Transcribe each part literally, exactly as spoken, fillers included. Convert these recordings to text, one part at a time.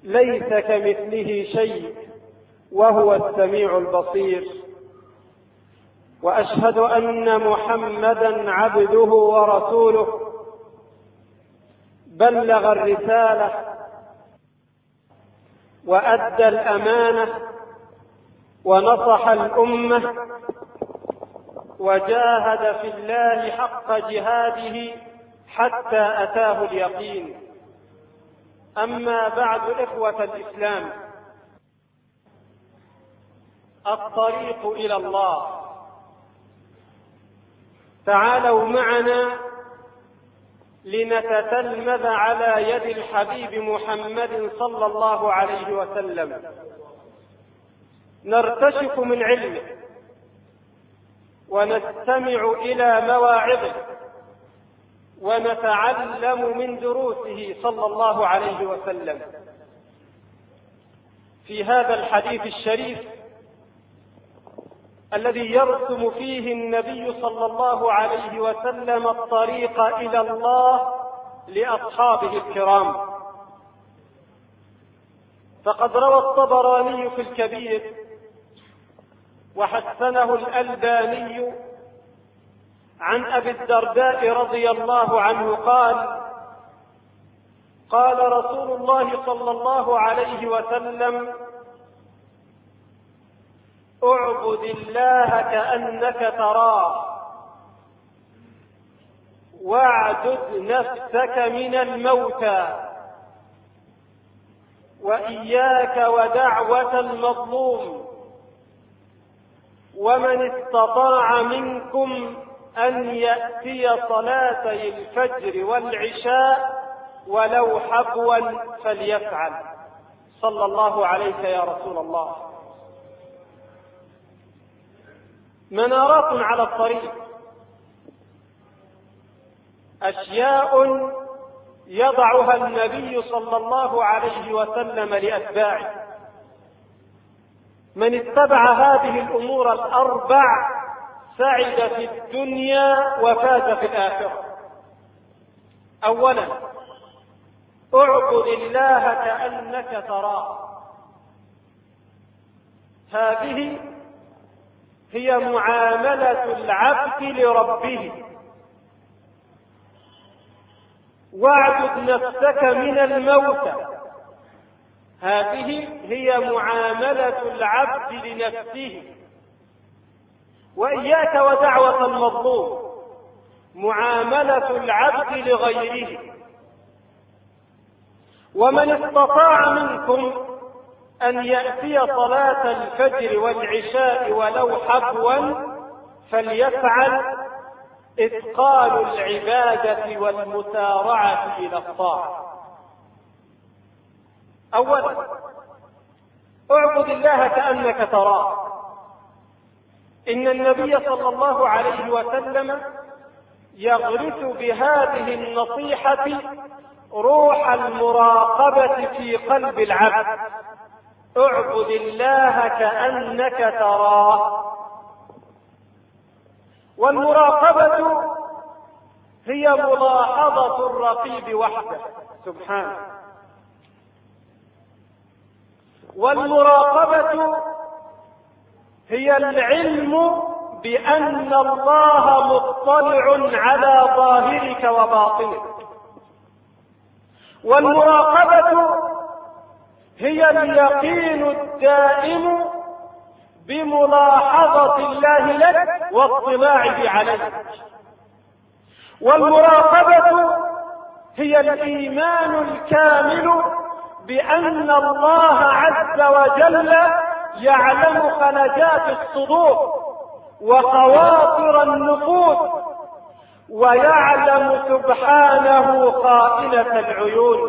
ليس كمثله شيء وهو السميع البصير. وأشهد أن محمدا عبده ورسوله بلغ الرسالة وأدى الأمانة ونصح الأمة وجاهد في الله حق جهاده حتى أتاه اليقين. أما بعد، إخوة الإسلام، الطريق إلى الله. تعالوا معنا لنتتلمذ على يد الحبيب محمد صلى الله عليه وسلم، نرتشف من علمه ونستمع إلى مواعظه ونتعلم من دروسه صلى الله عليه وسلم. في هذا الحديث الشريف الذي يرسم فيه النبي صلى الله عليه وسلم الطريق إلى الله لأصحابه الكرام، فقد روى الطبراني في الكبير وحسنه الألباني عن أبي الدرداء رضي الله عنه قال: قال رسول الله صلى الله عليه وسلم: اعبد الله كأنك تراه، واعدد نفسك من الموتى، وإياك ودعوة المظلوم، ومن استطاع منكم أن يأتي صلاتي الفجر والعشاء ولو حبوا فليفعل. صلى الله عليك يا رسول الله. منارات على الطريق، أشياء يضعها النبي صلى الله عليه وسلم لأتباعه. من اتبع هذه الأمور الأربع سعد في الدنيا وفاز في الآخرة. أولا، اعبد الله كأنك تراه. هذه هي معاملة العبد لربه. واعبد نفسك من الموتى، هذه هي معاملة العبد لنفسه. وإياك ودعوة المظلوم، معاملة العبد لغيره. ومن استطاع منكم أن يأتي صلاة الفجر والعشاء ولو حبوا فليفعل، إثقال العبادة والمسارعة إلى الطاعة. أولا، اعبد الله كأنك تراه. إن النبي صلى الله عليه وسلم يغرس بهذه النصيحة روح المراقبة في قلب العبد. اعبد الله كأنك تراه. والمراقبة هي ملاحظة الرقيب وحده سبحانه. والمراقبة هي العلم بأن الله مطلع على ظاهرك وباطنك. والمراقبة هي اليقين الدائم بملاحظة الله لك واطلاعه عليك. والمراقبة هي الإيمان الكامل بأن الله عز وجل يعلم خلجات الصدور وخواطر النفوس، ويعلم سبحانه خائنة العيون.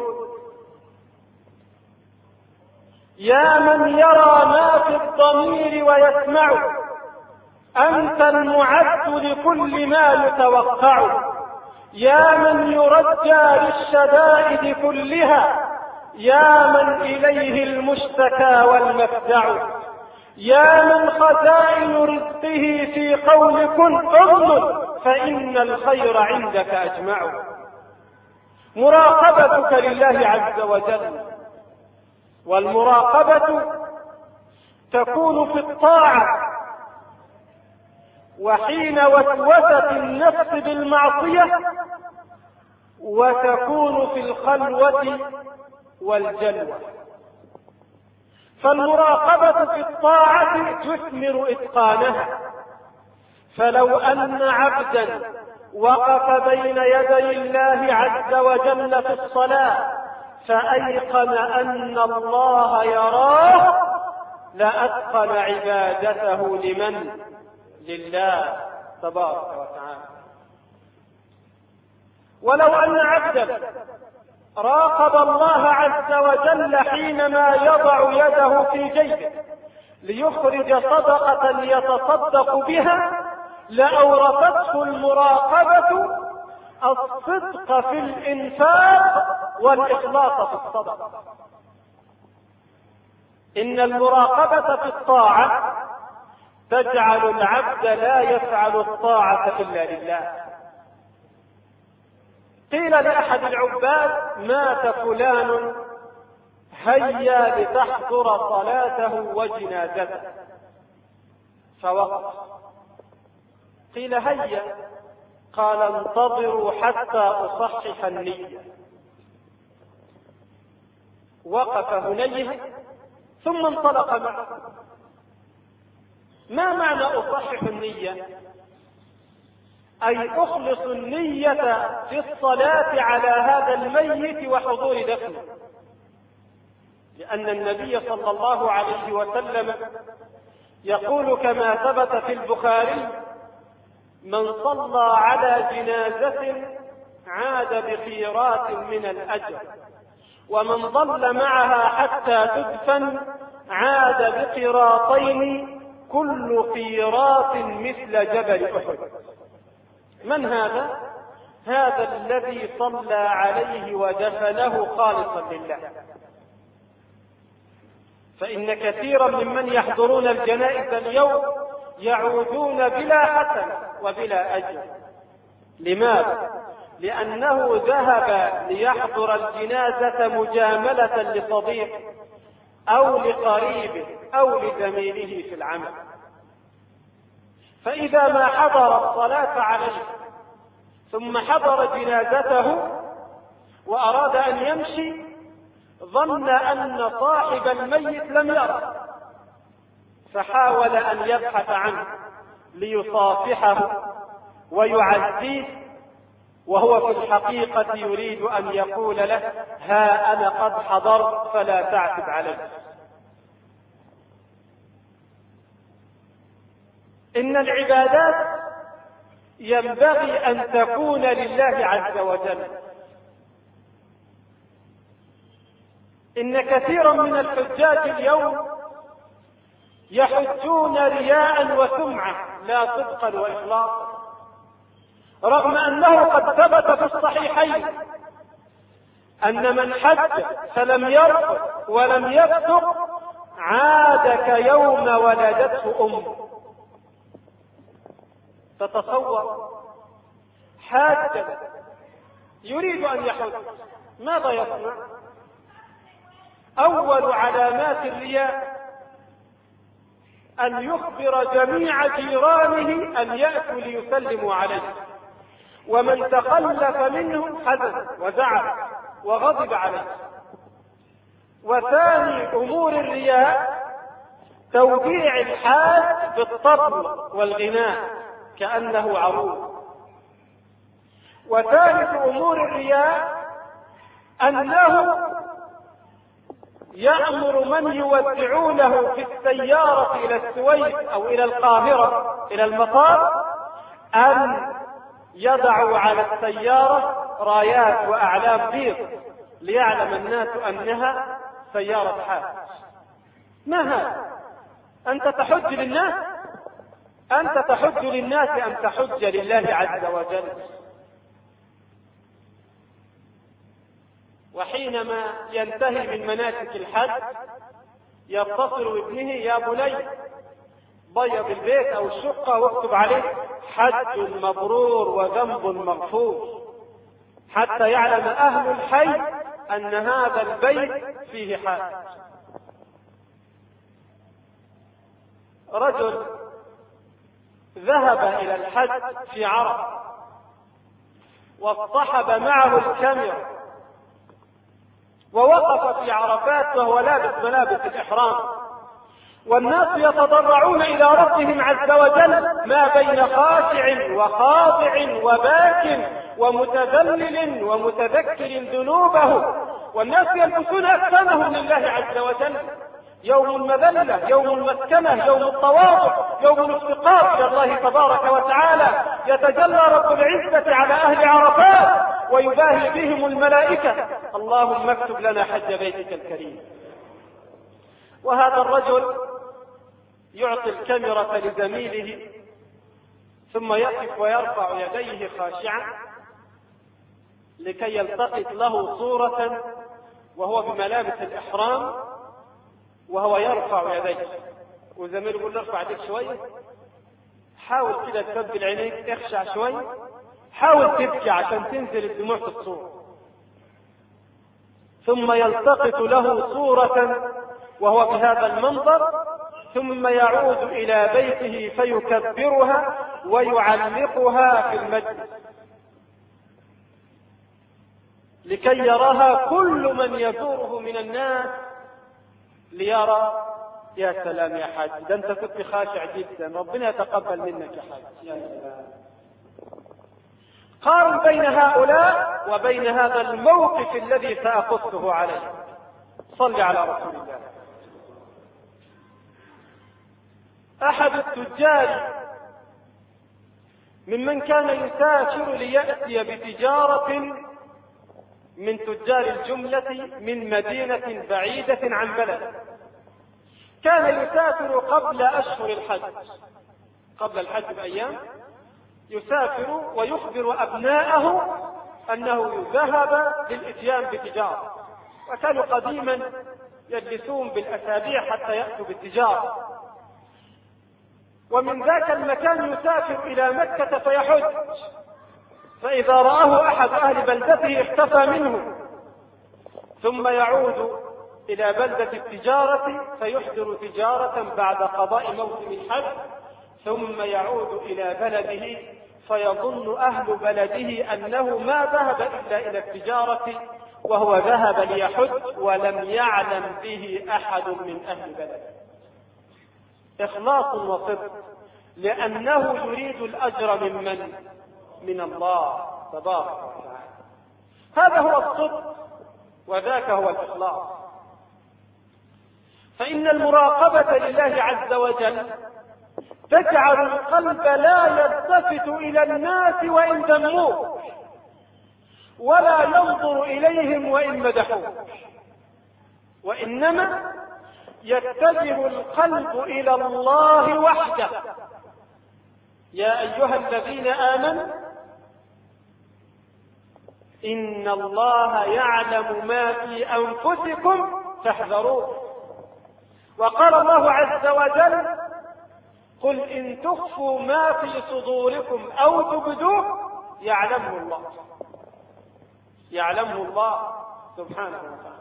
يا من يرى ما في الضمير ويسمع، أنت المعد لكل ما يتوقع. يا من يرجى للشدائد كلها، يا من إليه المشتكى والمفزع. يا من خزائن رزقه في قول كن أضمن، فإن الخير عندك أجمع. مراقبتك لله عز وجل والمراقبة تكون في الطاعة، وحين وسوسة النفس بالمعصية، وتكون في الخلوة والجلوة. فالمراقبة في الطاعة تثمر إتقانها، فلو أن عبدا وقف بين يدي الله عز وجل في الصلاة فأيقن أن الله يراه لأتقن عبادته لمن؟ لله تبارك وتعالى. ولو أن عبدا راقب الله عز وجل حينما يضع يده في جيبه ليخرج صدقة يتصدق بها لأورثته المراقبة الصدق في الإنفاق والإخلاص في الصدقة. إن المراقبة في الطاعة تجعل العبد لا يفعل الطاعة إلا لله. قيل لأحد العباد: مات فلان، هيا لتحضر صلاته وجنازته. فوقف. قيل: هيا. قال: انتظروا حتى أصحح النية. وقف هنيه ثم انطلق معه. ما معنى أصحح النية؟ أي أخلص النية في الصلاة على هذا الميت وحضور دفنه، لأن النبي صلى الله عليه وسلم يقول كما ثبت في البخاري: من صلى على جنازة عاد بخيرات من الأجر، ومن ظل معها حتى تدفن عاد بقيراطين كل قيراط مثل جبل أحد. من هذا؟ هذا الذي صلى عليه ودفنه خالصا لله. فإن كثيرا ممن يحضرون الجنائز اليوم يعودون بلا حسن وبلا أجر. لماذا؟ لأنه ذهب ليحضر الجنازة مجاملة لصديق أو لقريبه أو لزميله في العمل، فإذا ما حضر الصلاة عليه ثم حضر جنازته وأراد أن يمشي ظن أن صاحب الميت لم يره، فحاول أن يبحث عنه ليصافحه ويعزيه، وهو في الحقيقة يريد أن يقول له: ها أنا قد حضرت فلا تعتب علي. إن العبادات ينبغي أن تكون لله عز وجل. إن كثيرا من الحجاج اليوم يحجون رياء وسمعة لا صدقا وإخلاصا، رغم أنه قد ثبت في الصحيحين أن من حج فلم يرفث ولم يفسق عاد كيوم ولدته أمه. تتصور حاجا يريد أن يحج، ماذا يصنع؟ أول علامات الرياء أن يخبر جميع جيرانه أن يأتوا ليسلموا عليه، ومن تخلف منهم حزن وزعل وغضب عليه. وثاني أمور الرياء توديع الحاج بالطبل والغناء كأنه عروس. وثالث أمور الرياء أنه يأمر من يودعونه في السيارة إلى السويس أو إلى القاهرة إلى المطار أن يضعوا على السيارة رايات وأعلام بيض ليعلم الناس أنها سيارة حاج. ما هذا؟ أنت تحج للناس؟ أنت تحج للناس أم تحج لله عز وجل؟ وحينما ينتهي من مناسك الحج يتصل بابنه: يا بني بيض البيت أو الشقة واكتب عليه حج مبرور وذنب مغفور، حتى يعلم أهل الحي أن هذا البيت فيه حاج. رجل ذهب إلى الحج في عرفة واصطحب معه الكاميرا ووقف في عرفات وهو لابس ملابس الإحرام، والناس يتضرعون إلى ربهم عز وجل ما بين خاشع وخاضع وباك ومتذلل ومتذكر ذنوبه، والناس يلبسون أجسامهم لله عز وجل. يوم المذلة، يوم المسكنة، يوم التواضع، يوم الافتقار إلى الله تبارك وتعالى، يتجلى رب العزة على أهل عرفات ويباهي بهم الملائكة: اللهم اكتب لنا حج بيتك الكريم. وهذا الرجل يعطي الكاميرا لزميله ثم يقف ويرفع يديه خاشعا لكي يلتقط له صورة وهو بملابس الإحرام وهو يرفع يديه، وزميله يقول له ارفع يديك شوية، حاول كده تثبت عينيك، اخشع شوية، حاول تبكي عشان تنزل الدموع في الصورة. ثم يلتقط له صورة وهو بهذا المنظر، ثم يعود إلى بيته فيكبرها ويعلقها في المسجد لكي يراها كل من يزوره من الناس ليرى: يا سلام يا حاج، ده انت كنت خاشع جدا، ربنا يتقبل منك يا حاج. يا سلام. قارن بين هؤلاء وبين هذا الموقف الذي سأقصه عليه. صل على رسول الله. أحد التجار ممن كان يسافر ليأتي بتجارة من تجار الجملة من مدينة بعيدة عن بلد، كان يسافر قبل أشهر الحج، قبل الحج بأيام يسافر ويخبر أبناءه أنه ذهب للإتيان بتجارة، وكانوا قديما يجلسون بالأسابيع حتى يأتوا بالتجارة. ومن ذاك المكان يسافر إلى مكة فيحج، فإذا رآه أحد أهل بلدته اختفى منه، ثم يعود إلى بلدة التجارة فيحضر تجارة بعد قضاء موسم الحج، ثم يعود إلى بلده فيظن أهل بلده أنه ما ذهب إلا إلى التجارة وهو ذهب ليحج، ولم يعلم به أحد من أهل بلده. إخلاص وصدق، لأنه يريد الأجر من من؟ من الله تبارك وتعالى. هذا هو الصدق وذاك هو الإخلاص. فإن المراقبة لله عز وجل تجعل القلب لا يلتفت إلى الناس وإن ذموه، ولا ينظر إليهم وإن مدحوه، وإنما يتجه القلب إلى الله وحده. يا أيها الذين آمنوا إن الله يعلم ما في أنفسكم فاحذروه. وقال الله عز وجل: قل إن تخفوا ما في صدوركم أو تبدوه يعلمه الله، يعلمه الله سبحانه وتعالى.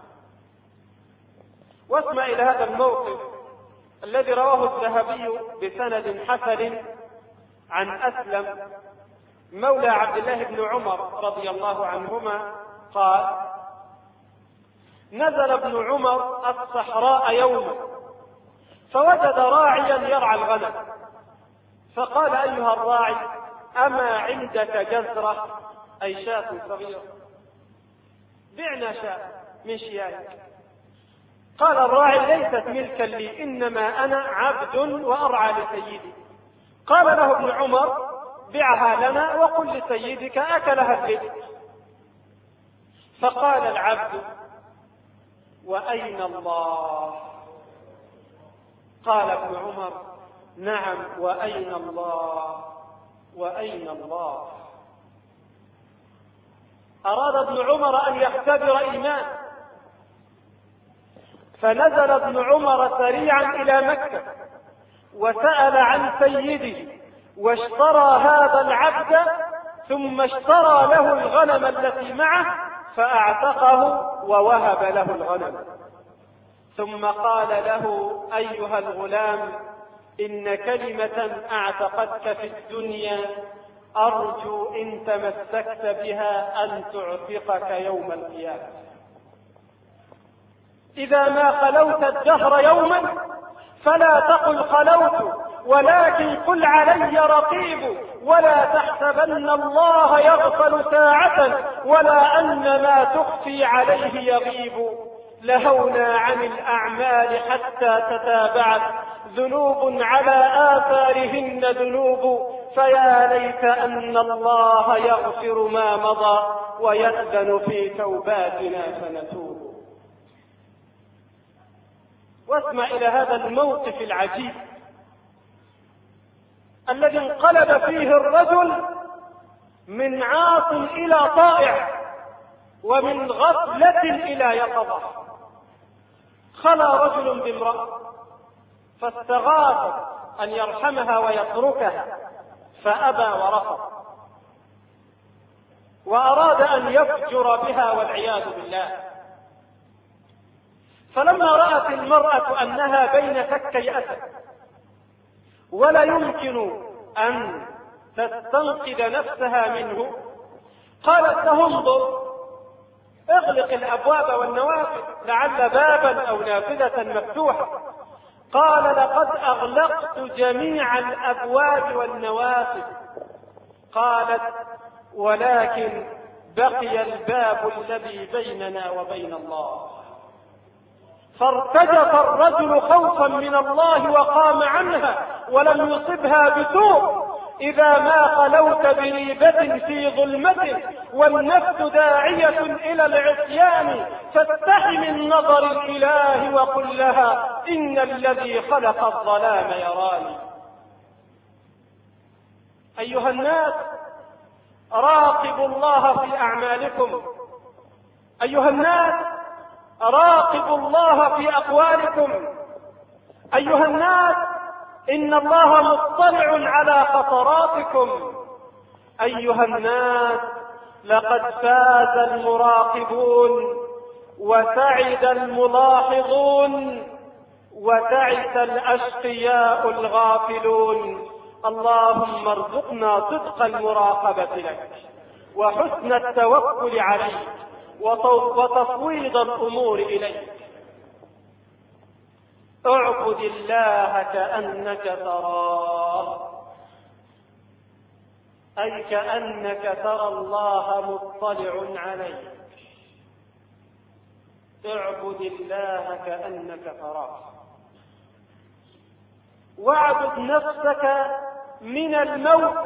واسمع إلى هذا الموقف الذي رواه الذهبي بسند حسن عن أسلم مولى عبد الله بن عمر رضي الله عنهما قال: نزل ابن عمر الصحراء يوما فوجد راعيا يرعى الغنم، فقال: أيها الراعي، أما عندك جزرة أي شاة صغيرة؟ بعنا شاة من شيائك. قال الراعي: ليست ملكا لي، إنما أنا عبد وأرعى لسيدي. قال له ابن عمر: بعها لنا وقل لسيدك أكلها الذئب. فقال العبد: وأين الله؟ قال ابن عمر: نعم، وأين الله، وأين الله. أراد ابن عمر أن يختبر إيمان، فنزل ابن عمر سريعا إلى مكة وسأل عن سيده، واشترى هذا العبد، ثم اشترى له الغنم التي معه فأعتقه ووهب له الغنم. ثم قال له: أيها الغلام، إن كلمة أعتقدك في الدنيا أرجو إن تمسكت بها أن تعتقك يوم القيامة. إذا ما خلوت الدهر يوما فلا تقل خلوت، ولكن قل علي رقيب، ولا تحسبن الله يغفل ساعة ولا أن ما تخفي عليه يغيب. لهونا عن الأعمال حتى تتابعت ذنوب على آثارهن ذنوب، فيا ليت أن الله يغفر ما مضى ويأذن في توباتنا فنتوب. واسمع إلى هذا الموقف العجيب الذي انقلب فيه الرجل من عاص إلى طائع ومن غفلة إلى يقظة. خلا رجل بامرأة فاستغاث أن يرحمها ويتركها فأبى ورفض، وأراد أن يفجر بها والعياذ بالله. فلما رأت المرأة أنها بين فكي أسد ولا يمكن أن تستنقذ نفسها منه، قالت له انظر اغلق الأبواب والنوافذ لعل بابا أو نافذة مفتوحة. قال لقد أغلقت جميع الأبواب والنوافذ. قالت ولكن بقي الباب الذي بيننا وبين الله. فارتجف الرجل خوفا من الله وقام عنها ولم يصبها بسوء. إذا ما خلوت بريبة في ظلمة والنفس داعية إلى العصيان فاستح من نظر الإله وقل لها إن الذي خلق الظلام يراني. أيها الناس راقبوا الله في أعمالكم. أيها الناس راقبوا الله في أقوالكم. أيها الناس إن الله مطلع على خطراتكم. أيها الناس لقد فاز المراقبون وسعد الملاحظون وتعس الأشقياء الغافلون. اللهم ارزقنا صدق المراقبة لك وحسن التوكل عليك وتفويض الأمور إليك. اعبد الله كأنك تراه، أي كأنك ترى الله مطلع عليك. اعبد الله كأنك تراه. واعبد نفسك من الموت.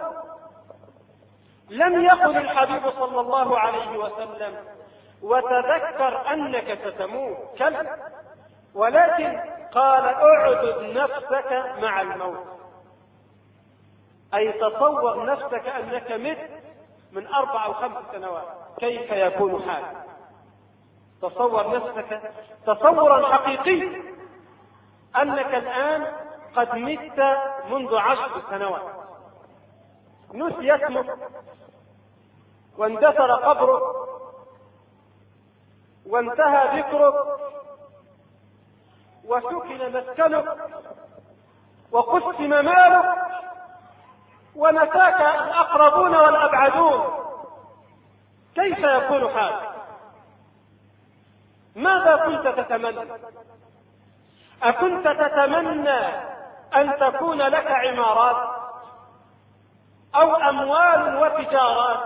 لم يقل الحبيب صلى الله عليه وسلم وتذكر أنك ستموت، كلا، ولكن قال اعبد نفسك مع الموت، أي تصور نفسك أنك مت من أربع أو خمس سنوات، كيف يكون حالك؟ تصور نفسك تصورا حقيقي أنك الآن قد مت منذ عشر سنوات، نسي اسمك واندثر قبرك وانتهى ذكرك وسكن مسكنك وقسم مالك ونساك الأقربون والأبعدون، كيف يكون حالك؟ ماذا كنت تتمنى؟ أكنت تتمنى أن تكون لك عمارات أو أموال وتجارات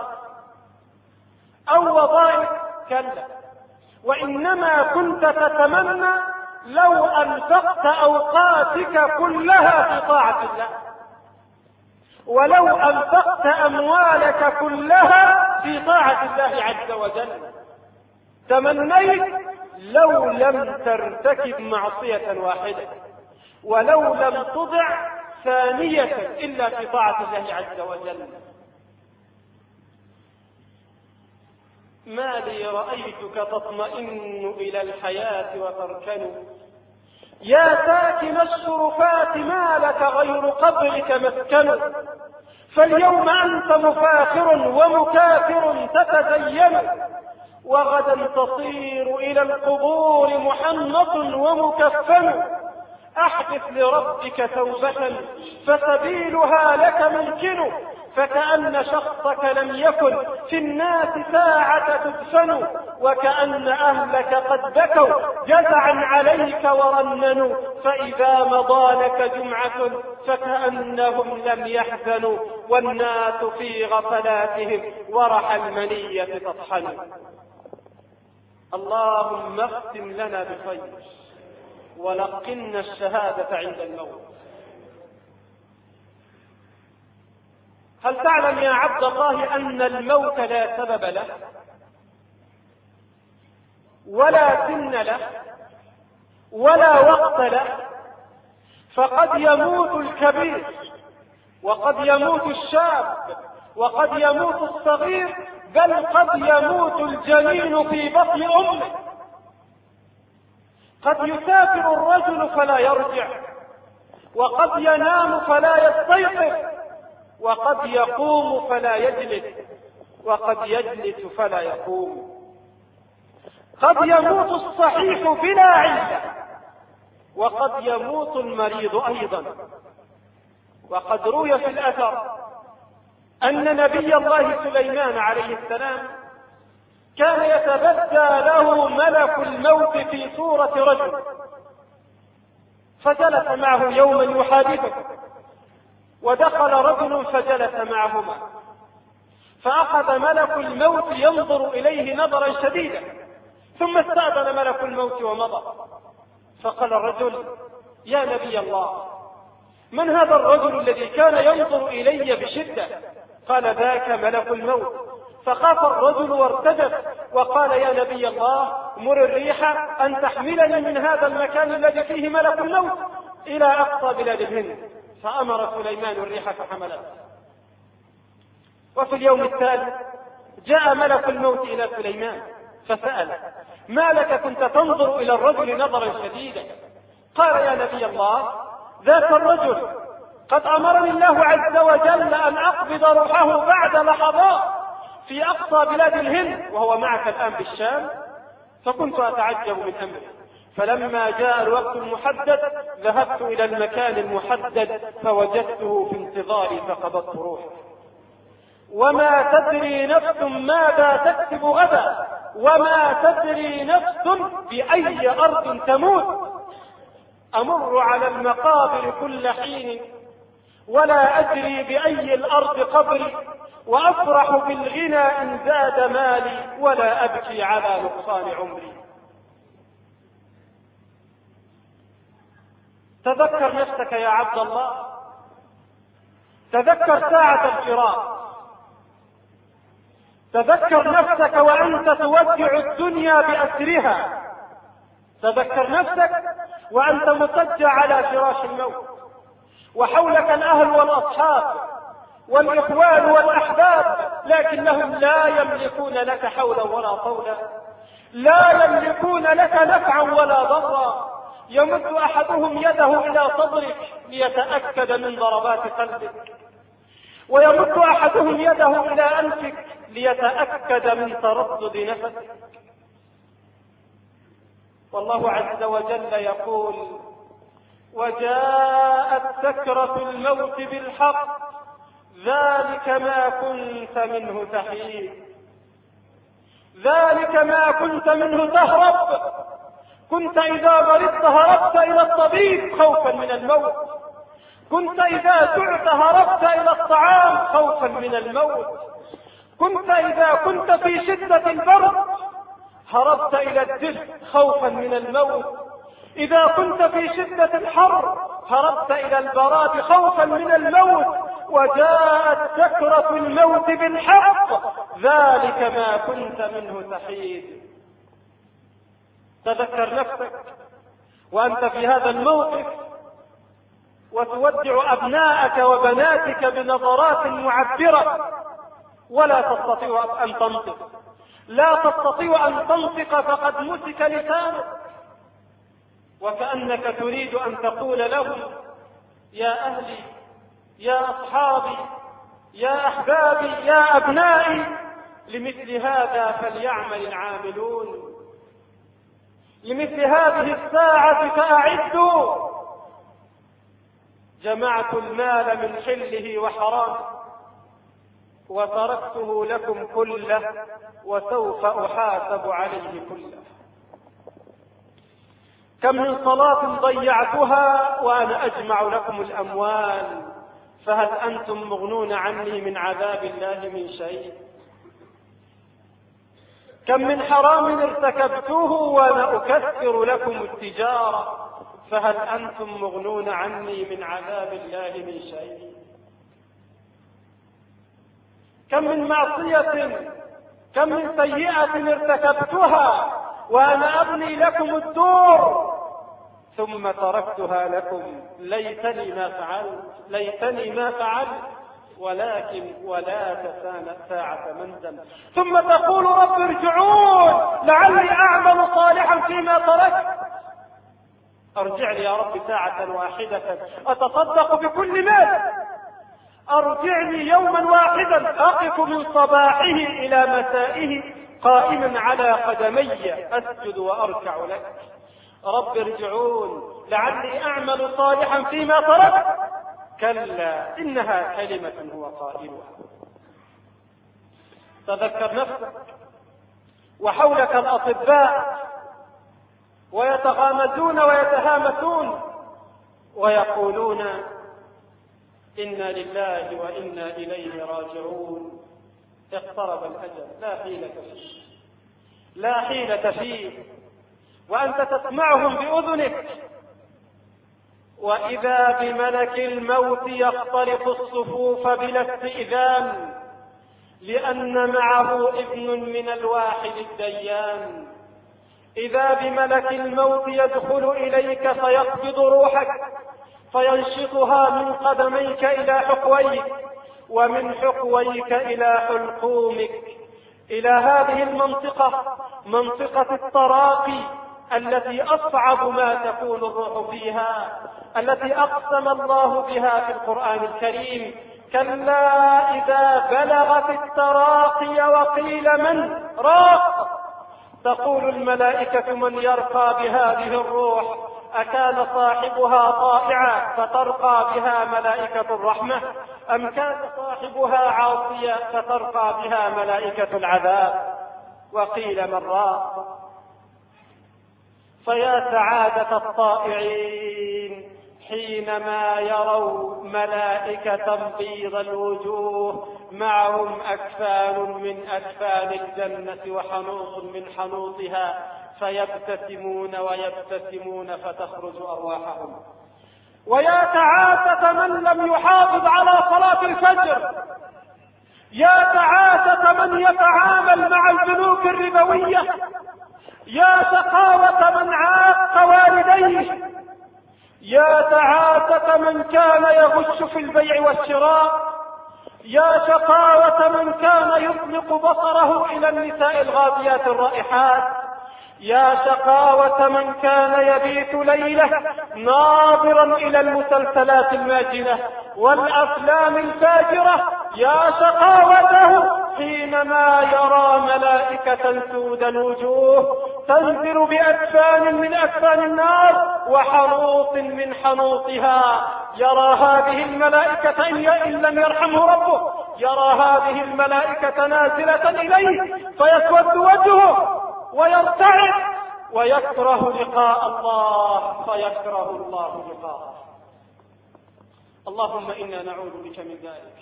أو وظائف؟ كلا، وإنما كنت تتمنى لو أنفقت أوقاتك كلها في طاعة الله، ولو أنفقت أموالك كلها في طاعة الله عز وجل. تمنيت لو لم ترتكب معصية واحدة، ولو لم تضع ثانية إلا في طاعة الله عز وجل. ما لي رأيتك تطمئن إلى الحياة وتركن، يا ساكن الشرفات ما لك غير قبرك مسكن، فاليوم أنت مفاخر ومكافر تتزين، وغدا تصير إلى القبور محنط ومكفن. أحدث لربك توبة فسبيلها لك ممكن، فكأن شخصك لم يكن في الناس ساعة تدفن، وكأن أهلك قد بكوا جزعا عليك ورننوا، فإذا مضى لك جمعة فكأنهم لم يحزنوا، والناس في غفلاتهم ورح المنية تطحن. اللهم اختم لنا بخير ولقنا الشهادة عند الموت. هل تعلم يا عبد الله أن الموت لا سبب له ولا سن له ولا وقت له؟ فقد يموت الكبير وقد يموت الشاب وقد يموت الصغير، بل قد يموت الجنين في بطن أمه. قد يسافر الرجل فلا يرجع، وقد ينام فلا يستيقظ، وقد يقوم فلا يجلس، وقد يجلس فلا يقوم. قد يموت الصحيح بلا علة، وقد يموت المريض أيضا. وقد روي في الأثر أن نبي الله سليمان عليه السلام كان يتبدى له ملك الموت في صورة رجل، فجلس معه يوما يحادثه، ودخل رجل فجلس معهما، فأخذ ملك الموت ينظر إليه نظرا شديدا، ثم استأذن ملك الموت ومضى. فقال الرجل: يا نبي الله، من هذا الرجل الذي كان ينظر إلي بشدة؟ قال: ذاك ملك الموت. فخاف الرجل وارتجف وقال: يا نبي الله، مر الريح أن تحملني من هذا المكان الذي فيه ملك الموت إلى أقصى بلاد الهند. فأمر سليمان الريح فحملته. وفي اليوم التالي جاء ملك الموت إلى سليمان فسأل: ما لك كنت تنظر إلى الرجل نظرا شديدا؟ قال: يا نبي الله، ذاك الرجل قد أمرني الله عز وجل أن أقبض روحه بعد لحظات في أقصى بلاد الهند، وهو معك الآن بالشام، فكنت أتعجب من أمره. فلما جاء الوقت المحدد ذهبت إلى المكان المحدد فوجدته في انتظاري فقبضت روحه. وما تدري نفس ماذا تكسب غدا، وما تدري نفس بأي أرض تموت. أمر على المقابر كل حين ولا أدري بأي الأرض قبري، وأفرح بالغنى إن زاد مالي ولا أبكي على نقصان عمري. تذكر نفسك يا عبد الله، تذكر ساعة الفراق، تذكر نفسك وأنت تودع الدنيا بأسرها، تذكر نفسك وأنت متجع على فراش الموت، وحولك الأهل والأصحاب والإخوان والأحباب، لكنهم لا يملكون لك حولا ولا طولا، لا يملكون لك نفعا ولا ضرا. يمد أحدهم يده إلى صدرك ليتأكد من ضربات قلبك، ويمد أحدهم يده إلى أنفك ليتأكد من تردد نفسك. والله عز وجل يقول: وجاءت سكرة الموت بالحق ذلك ما كنت منه تحيد، ذلك ما كنت منه تهرب. كنت إذا مرضت هربت إلى الطبيب خوفا من الموت، كنت إذا جعت هربت إلى الطعام خوفا من الموت، كنت إذا كنت في شدة البرد هربت إلى الدفء خوفا من الموت، إذا كنت في شدة الحر هربت إلى البراد خوفا من الموت. وجاءت سكرة الموت بالحق ذلك ما كنت منه تحيد. تذكر نفسك وأنت في هذا الموقف وتودع أبناءك وبناتك بنظرات معبرة، ولا تستطيع أن تنطق، لا تستطيع أن تنطق فقد مسك لسانك، وكأنك تريد أن تقول لهم: يا أهلي، يا أصحابي، يا أحبابي، يا أبنائي، لمثل هذا فليعمل العاملون، لمثل هذه الساعة فأعدوا، جمعت المال من حله وحرامه وتركته لكم كله وسوف أحاسب عليه كله. كم من صلاة ضيعتها وأنا أجمع لكم الأموال، فهل أنتم مغنون عني من عذاب الله من شيء؟ كم من حرام ارتكبتوه وأنا أكثر لكم التجارة، فهل أنتم مغنون عني من عذاب الله من شيء؟ كم من معصية، كم من سيئة ارتكبتها وأنا أبني لكم الدور ثم تركتها لكم. ليتني ما فعلت، ليتني ما فعلت، ولكن ولا تسانى ساعة مندم. ثم تقول رب ارجعون لعلي أعمل صالحا فيما تركت. ارجع لي يا رب ساعة واحدة أتصدق بكل مال، ارجع لي يوما واحدا أقف من صباحه إلى مسائه قائما على قدمي أسجد وأركع لك. رب ارجعون لعلي أعمل صالحا فيما تركت. كلا إنها كلمة هو قائلها. تذكر نفسك وحولك الأطباء ويتغامزون ويتهامسون ويقولون إنا لله وإنا إليه راجعون. اقترب الأجل، لا حيلة فيه، لا حيلة فيه، وأنت تسمعهم بأذنك. وإذا بملك الموت يخترق الصفوف بلا استئذان، لأن معه ابن من الواحد الديان. إذا بملك الموت يدخل إليك فيقبض روحك فينشطها من قدميك إلى حقويك، ومن حقويك إلى حلقومك، إلى هذه المنطقة، منطقة التراقي التي أصعب ما تكون الروح فيها، التي أقسم الله بها في القرآن الكريم: كلا إذا بلغت التراقي وقيل من راق، تقول الملائكة: من يرقى بهذه الروح؟ أكان صاحبها طائعا فترقى بها ملائكة الرحمة، أم كان صاحبها عاصيا فترقى بها ملائكة العذاب؟ وقيل من راق. فيا سعادة الطائعين حينما يروا ملائكة بيض الوجوه معهم أكفان من أكفان الجنة وحنوط من حنوطها، فيبتسمون ويبتسمون فتخرج أرواحهم. ويا تعاسة من لم يحافظ على صلاة الفجر، يا تعاسة من يتعامل مع البنوك الربوية، يا شقاوة من عاق والديه، يا تعاسة من كان يغش في البيع والشراء، يا شقاوة من كان يطلق بصره إلى النساء الغاديات الرائحات، يا شقاوة من كان يبيت ليلة ناظرا إلى المسلسلات الماجنة والأفلام الفاجرة، يا شقاوته حينما يرى ملائكة سود الوجوه تنزل بأكفان من أكفان النار وحنوط من حنوطها. يرى هذه الملائكة إن لم يرحمه ربه، يرى هذه الملائكة نازلة إليه فيسود وجهه ويرتعد ويكره لقاء الله، فيكره الله لقاءه. اللهم إنا نعوذ بك من ذلك.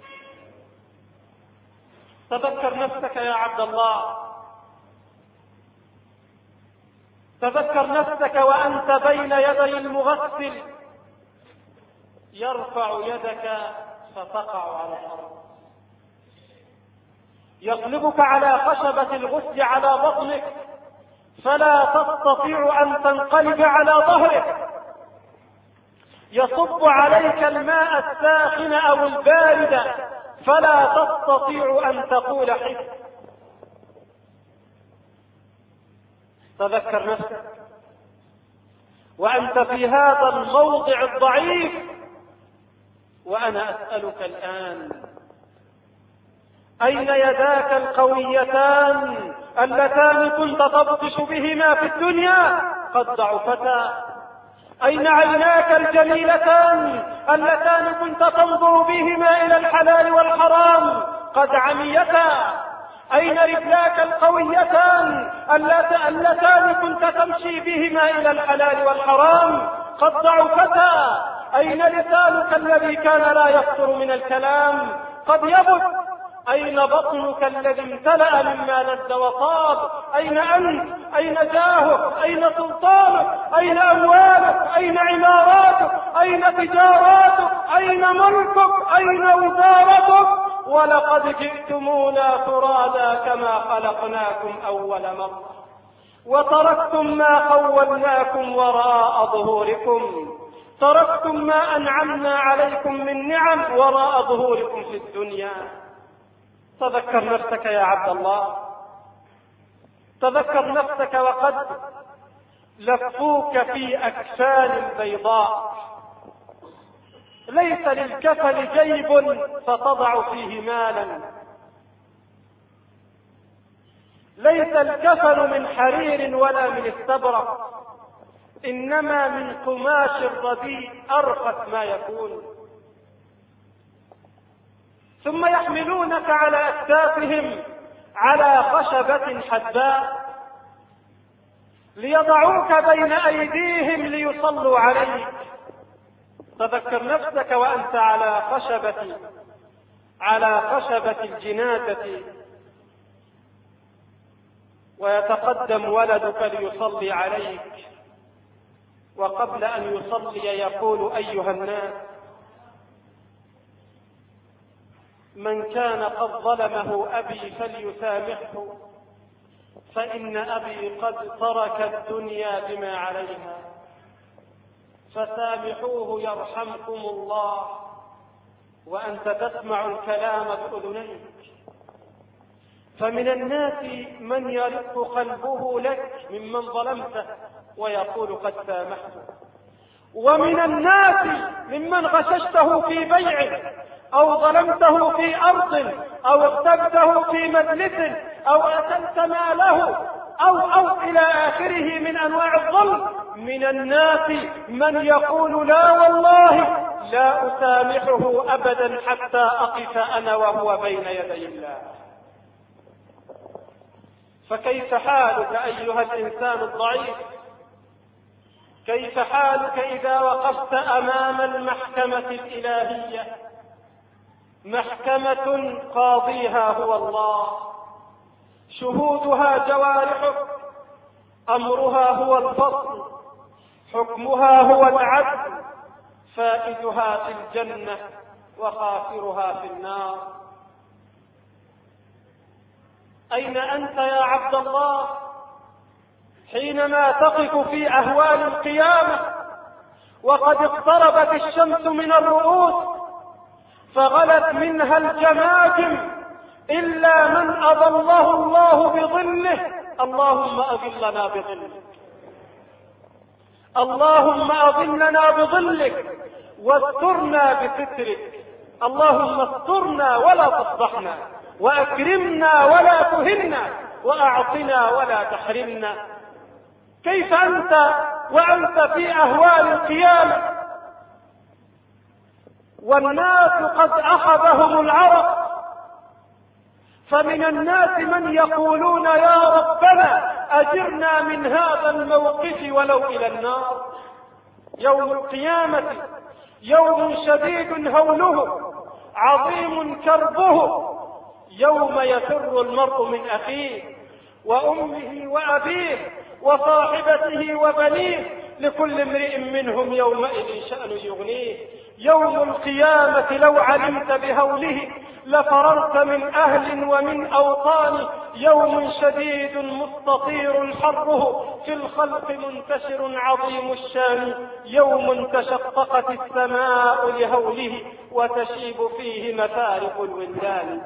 تذكر نفسك يا عبد الله، تذكر نفسك وأنت بين يدي المغسل يرفع يدك فتقع على الأرض، يقلبك على خشبة الغسل على بطنك فلا تستطيع أن تنقلب على ظهرك، يصب عليك الماء الساخن أو البارد فلا تستطيع أن تقول حس. تذكر نفسك وأنت في هذا الموضع الضعيف، وأنا أسألك الآن: أين يداك القويتان اللتان كنت تبطش بهما في الدنيا؟ قد ضعفتا. أين عيناك الجميلتان اللتان كنت تنظر بهما إلى الحلال والحرام قد عميتا؟ أين رجلاك القويتان اللتان كنت تمشي بهما إلى الحلال والحرام قد ضعفتا؟ أين لسانك الذي كان لا يفطر من الكلام قد يبت؟ أين بطنك الذي امتلأ مما لذ وطاب؟ أين أنت؟ أين جاهك؟ أين سلطانك؟ أين أموالك؟ أين عماراتك؟ أين تجاراتك؟ أين ملكك؟ أين وزارتك؟ ولقد جئتمونا فرادا كما خلقناكم أول مرة وتركتم ما خولناكم وراء ظهوركم، تركتم ما أنعمنا عليكم من نعم وراء ظهوركم في الدنيا. تذكر نفسك يا عبد الله، تذكر نفسك وقد لفوك في أكفان البيضاء، ليس للكفل جيب فتضع فيه مالا، ليس الكفل من حرير ولا من استبرق، إنما من قماش رديء أرخص ما يكون. ثم يحملونك على أكتافهم على خشبة حداء ليضعوك بين أيديهم ليصلوا عليك. تذكر نفسك وأنت على خشبة على خشبة الجنازة ويتقدم ولدك ليصلي عليك، وقبل أن يصلي يقول: أيها الناس، من كان قد ظلمه أبي فليسامحه، فإن أبي قد ترك الدنيا بما عليها، فسامحوه يرحمكم الله، وأنت تسمع الكلام بأذنيك. فمن الناس من يرق قلبه لك ممن ظلمته ويقول قد سامحته، ومن الناس ممن غششته في بيعه أو ظلمته في أرض أو اغتبته في مجلس أو أكلت ماله أو أو إلى آخره من أنواع الظلم. من الناس من يقول: لا والله لا أسامحه أبدا حتى أقف أنا وهو بين يدي الله. فكيف حالك أيها الإنسان الضعيف؟ كيف حالك إذا وقفت أمام المحكمة الإلهية، محكمة قاضيها هو الله، شهودها جوارحك، أمرها هو الفصل، حكمها هو العدل، فائزها في الجنة وخاسرها في النار. أين أنت يا عبد الله حينما تقف في أهوال القيامة وقد اقتربت الشمس من الرؤوس فغلت منها الجماجم إلا من أظله الله بظله؟ اللهم أظلنا بظلك، اللهم أظلنا بظلك واسترنا بسترك، اللهم استرنا ولا تفضحنا، وأكرمنا ولا تهنا، وأعطنا ولا تحرمنا. كيف أنت وأنت في أهوال القيامة والناس قد أخذهم العرق؟ فمن الناس من يقولون: يا ربنا أجرنا من هذا الموقف ولو إلى النار. يوم القيامة يوم شديد هوله، عظيم كربه، يوم يفر المرء من أخيه وأمه وأبيه وصاحبته وبنيه، لكل امرئ منهم يومئذ شأن يغنيه. يوم القيامة لو علمت بهوله لفررت من أهل ومن أوطان. يوم شديد مستطير حره، في الخلق منتشر عظيم الشان. يوم تشققت السماء لهوله، وتشيب فيه مفارق الولدان.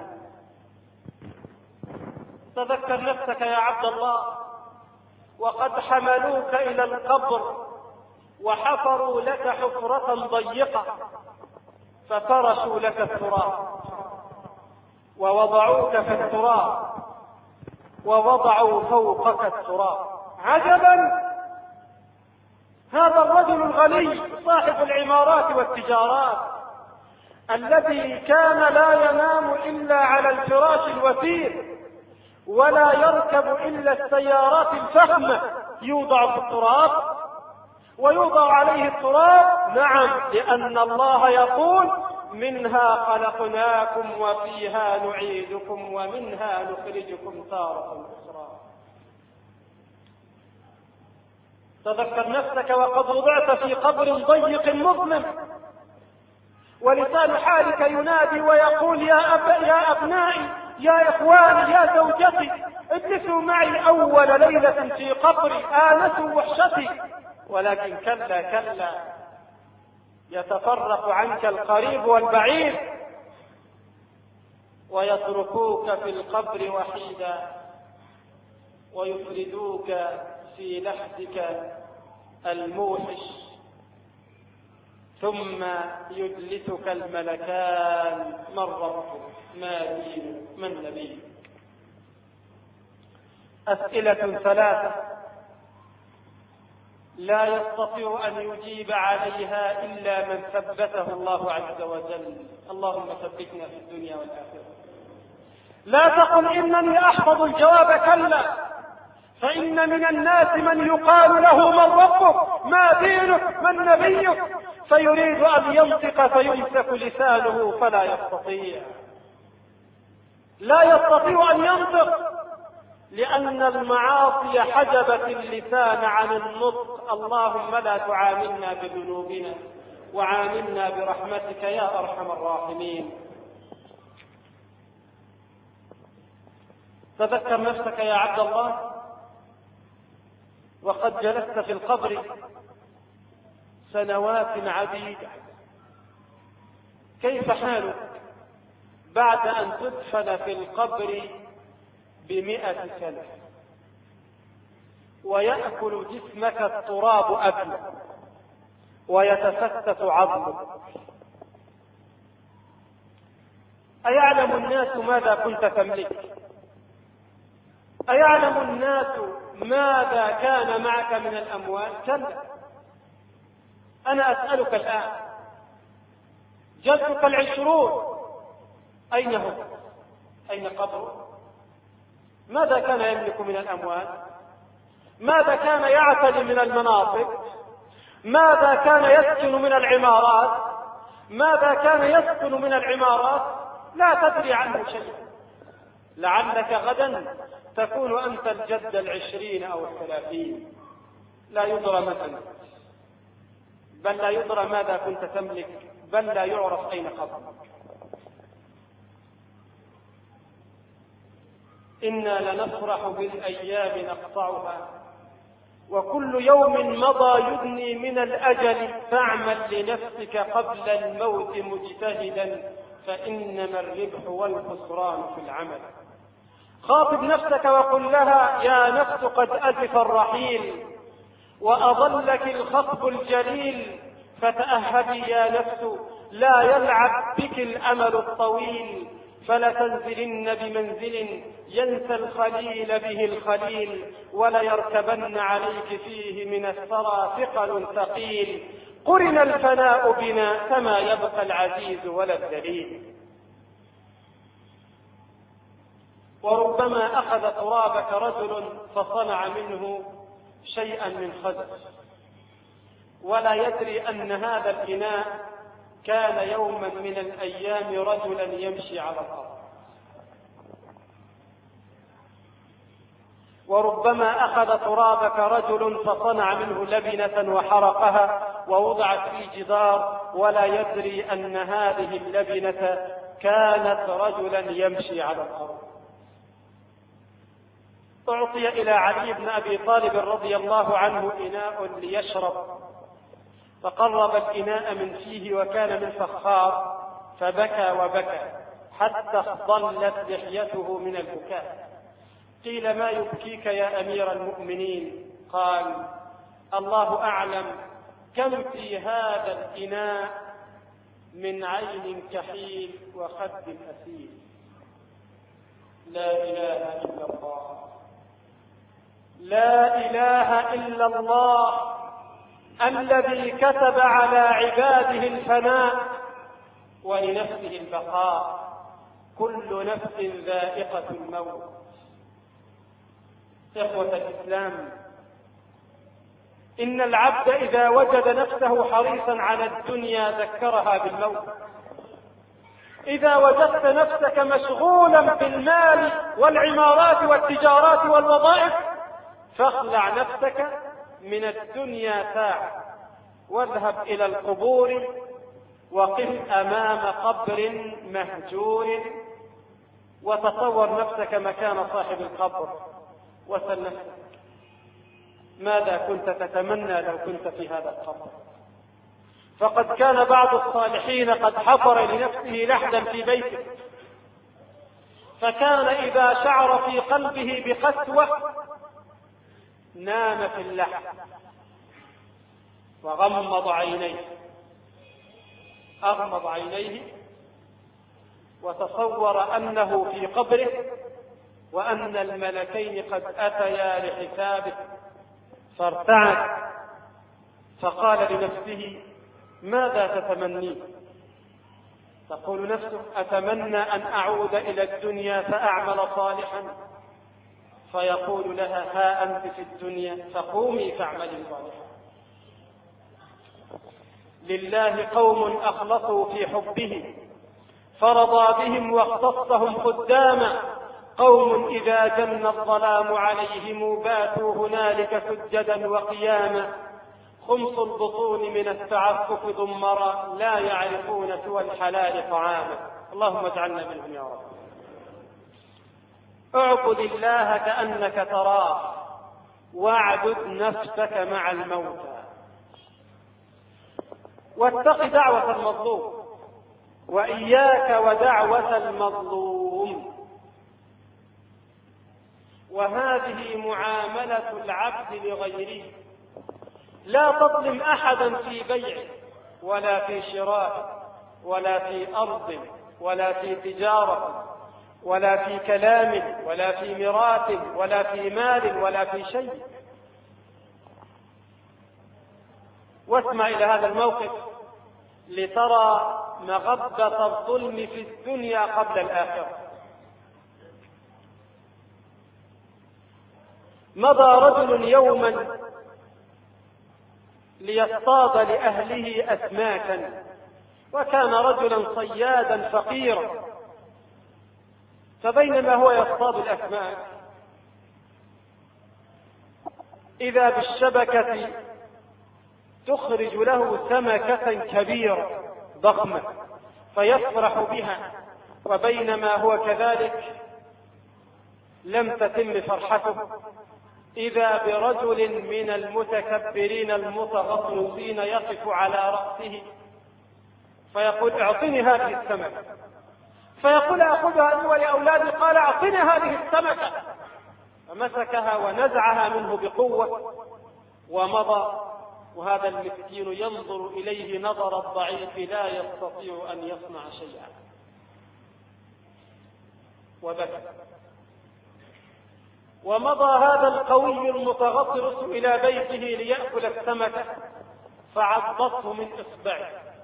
تذكر نفسك يا عبد الله وقد حملوك إلى القبر وحفروا لك حفرة ضيقة، ففرشوا لك التراب ووضعوك في التراب ووضعوا فوقك التراب. عجبا هذا الرجل الغني صاحب العمارات والتجارات الذي كان لا ينام إلا على الفراش الوثير ولا يركب إلا السيارات الفخمة، يوضع في التراب ويوضع عليه التراب. نعم، لأن الله يقول: منها خلقناكم وفيها نعيدكم ومنها نخرجكم تارة أخرى. تذكر نفسك وقد وضعت في قبر ضيق مظلم، ولسان حالك ينادي ويقول: يا أب يا أبنائي، يا إخواني، يا زوجتي، اجلسوا معي أول ليلة في قبري آنسوا وحشتي. ولكن كلا كلا، يتفرق عنك القريب والبعيد ويتركوك في القبر وحيدا ويفردوك في لحدك الموحش، ثم يجلسك الملكان: من ربك؟ ما دينك؟ من نبيك؟ أسئلة ثلاثة لا يستطيع أن يجيب عليها إلا من ثبته الله عز وجل. اللهم ثبتنا في الدنيا والآخرة. لا تقل إنني أحفظ الجواب، كلا، فإن من الناس من يقال له: من ربك؟ ما دينك؟ من نبيك؟ فيريد أن ينطق فيمسك لسانه فلا يستطيع، لا يستطيع أن ينطق، لأن المعاصي حجبت اللسان عن النطق. اللهم لا تعاملنا بذنوبنا وعاملنا برحمتك يا أرحم الراحمين. تذكر نفسك يا عبد الله وقد جلست في القبر سنوات عديدة، كيف حالك بعد أن تدفن في القبر بمئة سنة ويأكل جسمك التراب أكلا ويتفتت عظمك؟ أيعلم الناس ماذا كنت تملك؟ أيعلم الناس ماذا كان معك من الأموال؟ كلا. أنا أسألك الآن: جدك العشرون أين هو؟ أين قبره؟ ماذا كان يملك من الأموال؟ ماذا كان يعتني من المناصب؟ ماذا كان يسكن من العمارات؟ ماذا كان يسكن من العمارات؟ لا تدري عنه شيئا. لعلك غدا تكون أنت الجد العشرين أو الثلاثين، لا يدرى متى، بل لا يدرى ماذا كنت تملك، بل لا يعرف أين قبرك. إنا لنفرح بالأيام نقطعها، وكل يوم مضى يدني من الأجل، فاعمل لنفسك قبل الموت مجتهدا، فإنما الربح والخسران في العمل. خاطب نفسك وقل لها: يا نفس قد أزف الرحيل وأضلك الخطب الجليل، فتأهبي يا نفس، لا يلعب بك الأمل الطويل، فلتنزلن بمنزل ينسى الخليل به الخليل، وليركبن عليك فيه من الثرى ثقل ثقيل، قرن الفناء بنا كما يبقى العزيز ولا الذليل. وربما أخذ ترابك رجل فصنع منه شيئا من خزف، ولا يدري أن هذا الإناء كان يوما من الأيام رجلا يمشي على الأرض. وربما أخذ ترابك رجل فصنع منه لبنة وحرقها ووضعت في جدار، ولا يدري أن هذه اللبنة كانت رجلا يمشي على الأرض. أعطي إلى علي بن أبي طالب رضي الله عنه إناء ليشرب، فقرب الإناء من فيه وكان من فخار، فبكى وبكى حتى ضلت لحيته من البكاء. قيل: ما يبكيك يا أمير المؤمنين؟ قال: الله أعلم كم في هذا الإناء من عين كحيل وخد أسيل. لا إله إلا الله، لا إله إلا الله. الذي كتب على عباده الفناء ولنفسه البقاء. كل نفس ذائقة الموت. إخوة الإسلام، إن العبد إذا وجد نفسه حريصا على الدنيا ذكرها بالموت. إذا وجدت نفسك مشغولا بالمال والعمارات والتجارات والوظائف فاخلع نفسك من الدنيا ساعة واذهب إلى القبور وقف أمام قبر مهجور وتصور نفسك مكان صاحب القبر وسل نفسك ماذا كنت تتمنى لو كنت في هذا القبر. فقد كان بعض الصالحين قد حفر لنفسه لحدا في بيته، فكان إذا شعر في قلبه بقسوة نام في اللحد وغمض عينيه أغمض عينيه وتصور أنه في قبره وأن الملكين قد أتيا لحسابه، فارتعد فقال لنفسه ماذا تتمنين؟ تقول نفسه أتمنى أن أعود إلى الدنيا فأعمل صالحا، فيقول لها ها أنت في الدنيا فقومي فاعملي صالحا. لله قوم أخلصوا في حبه فرضى بهم واختصهم قداما، قوم إذا جن الظلام عليهم باتوا هنالك سجدا وقياما، خمس البطون من التعفف ضمرا لا يعرفون سوى الحلال طعاما. اللهم اجعلنا منهم يا رب. اعبد الله كأنك تراه واعبد نفسك مع الموتى، واتق دعوة المظلوم وإياك ودعوة المظلوم. وهذه معاملة العبد لغيره، لا تظلم أحدا في بيع ولا في شراء ولا في أرض ولا في تجارة ولا في كلام ولا في ميراث ولا في مال ولا في شيء. واسمع إلى هذا الموقف لترى مغبة الظلم في الدنيا قبل الآخرة. مضى رجل يوما ليصطاد لأهله أسماكا، وكان رجلا صيادا فقيرا، فبينما هو يصطاد الأسماك إذا بالشبكة تخرج له سمكة كبيرة ضخمة فيفرح بها، وبينما هو كذلك لم تتم فرحته إذا برجل من المتكبرين المتغطرسين يقف على رأسه فيقول اعطني هذه السمكة، فيقول أخذها لي ولأولادي، قال اعطني هذه السمكة، فمسكها ونزعها منه بقوة ومضى، وهذا المسكين ينظر إليه نظر الضعيف لا يستطيع أن يصنع شيئا وبكى. ومضى هذا القوي المتغطرس إلى بيته ليأكل السمكة فعضته من إصبعه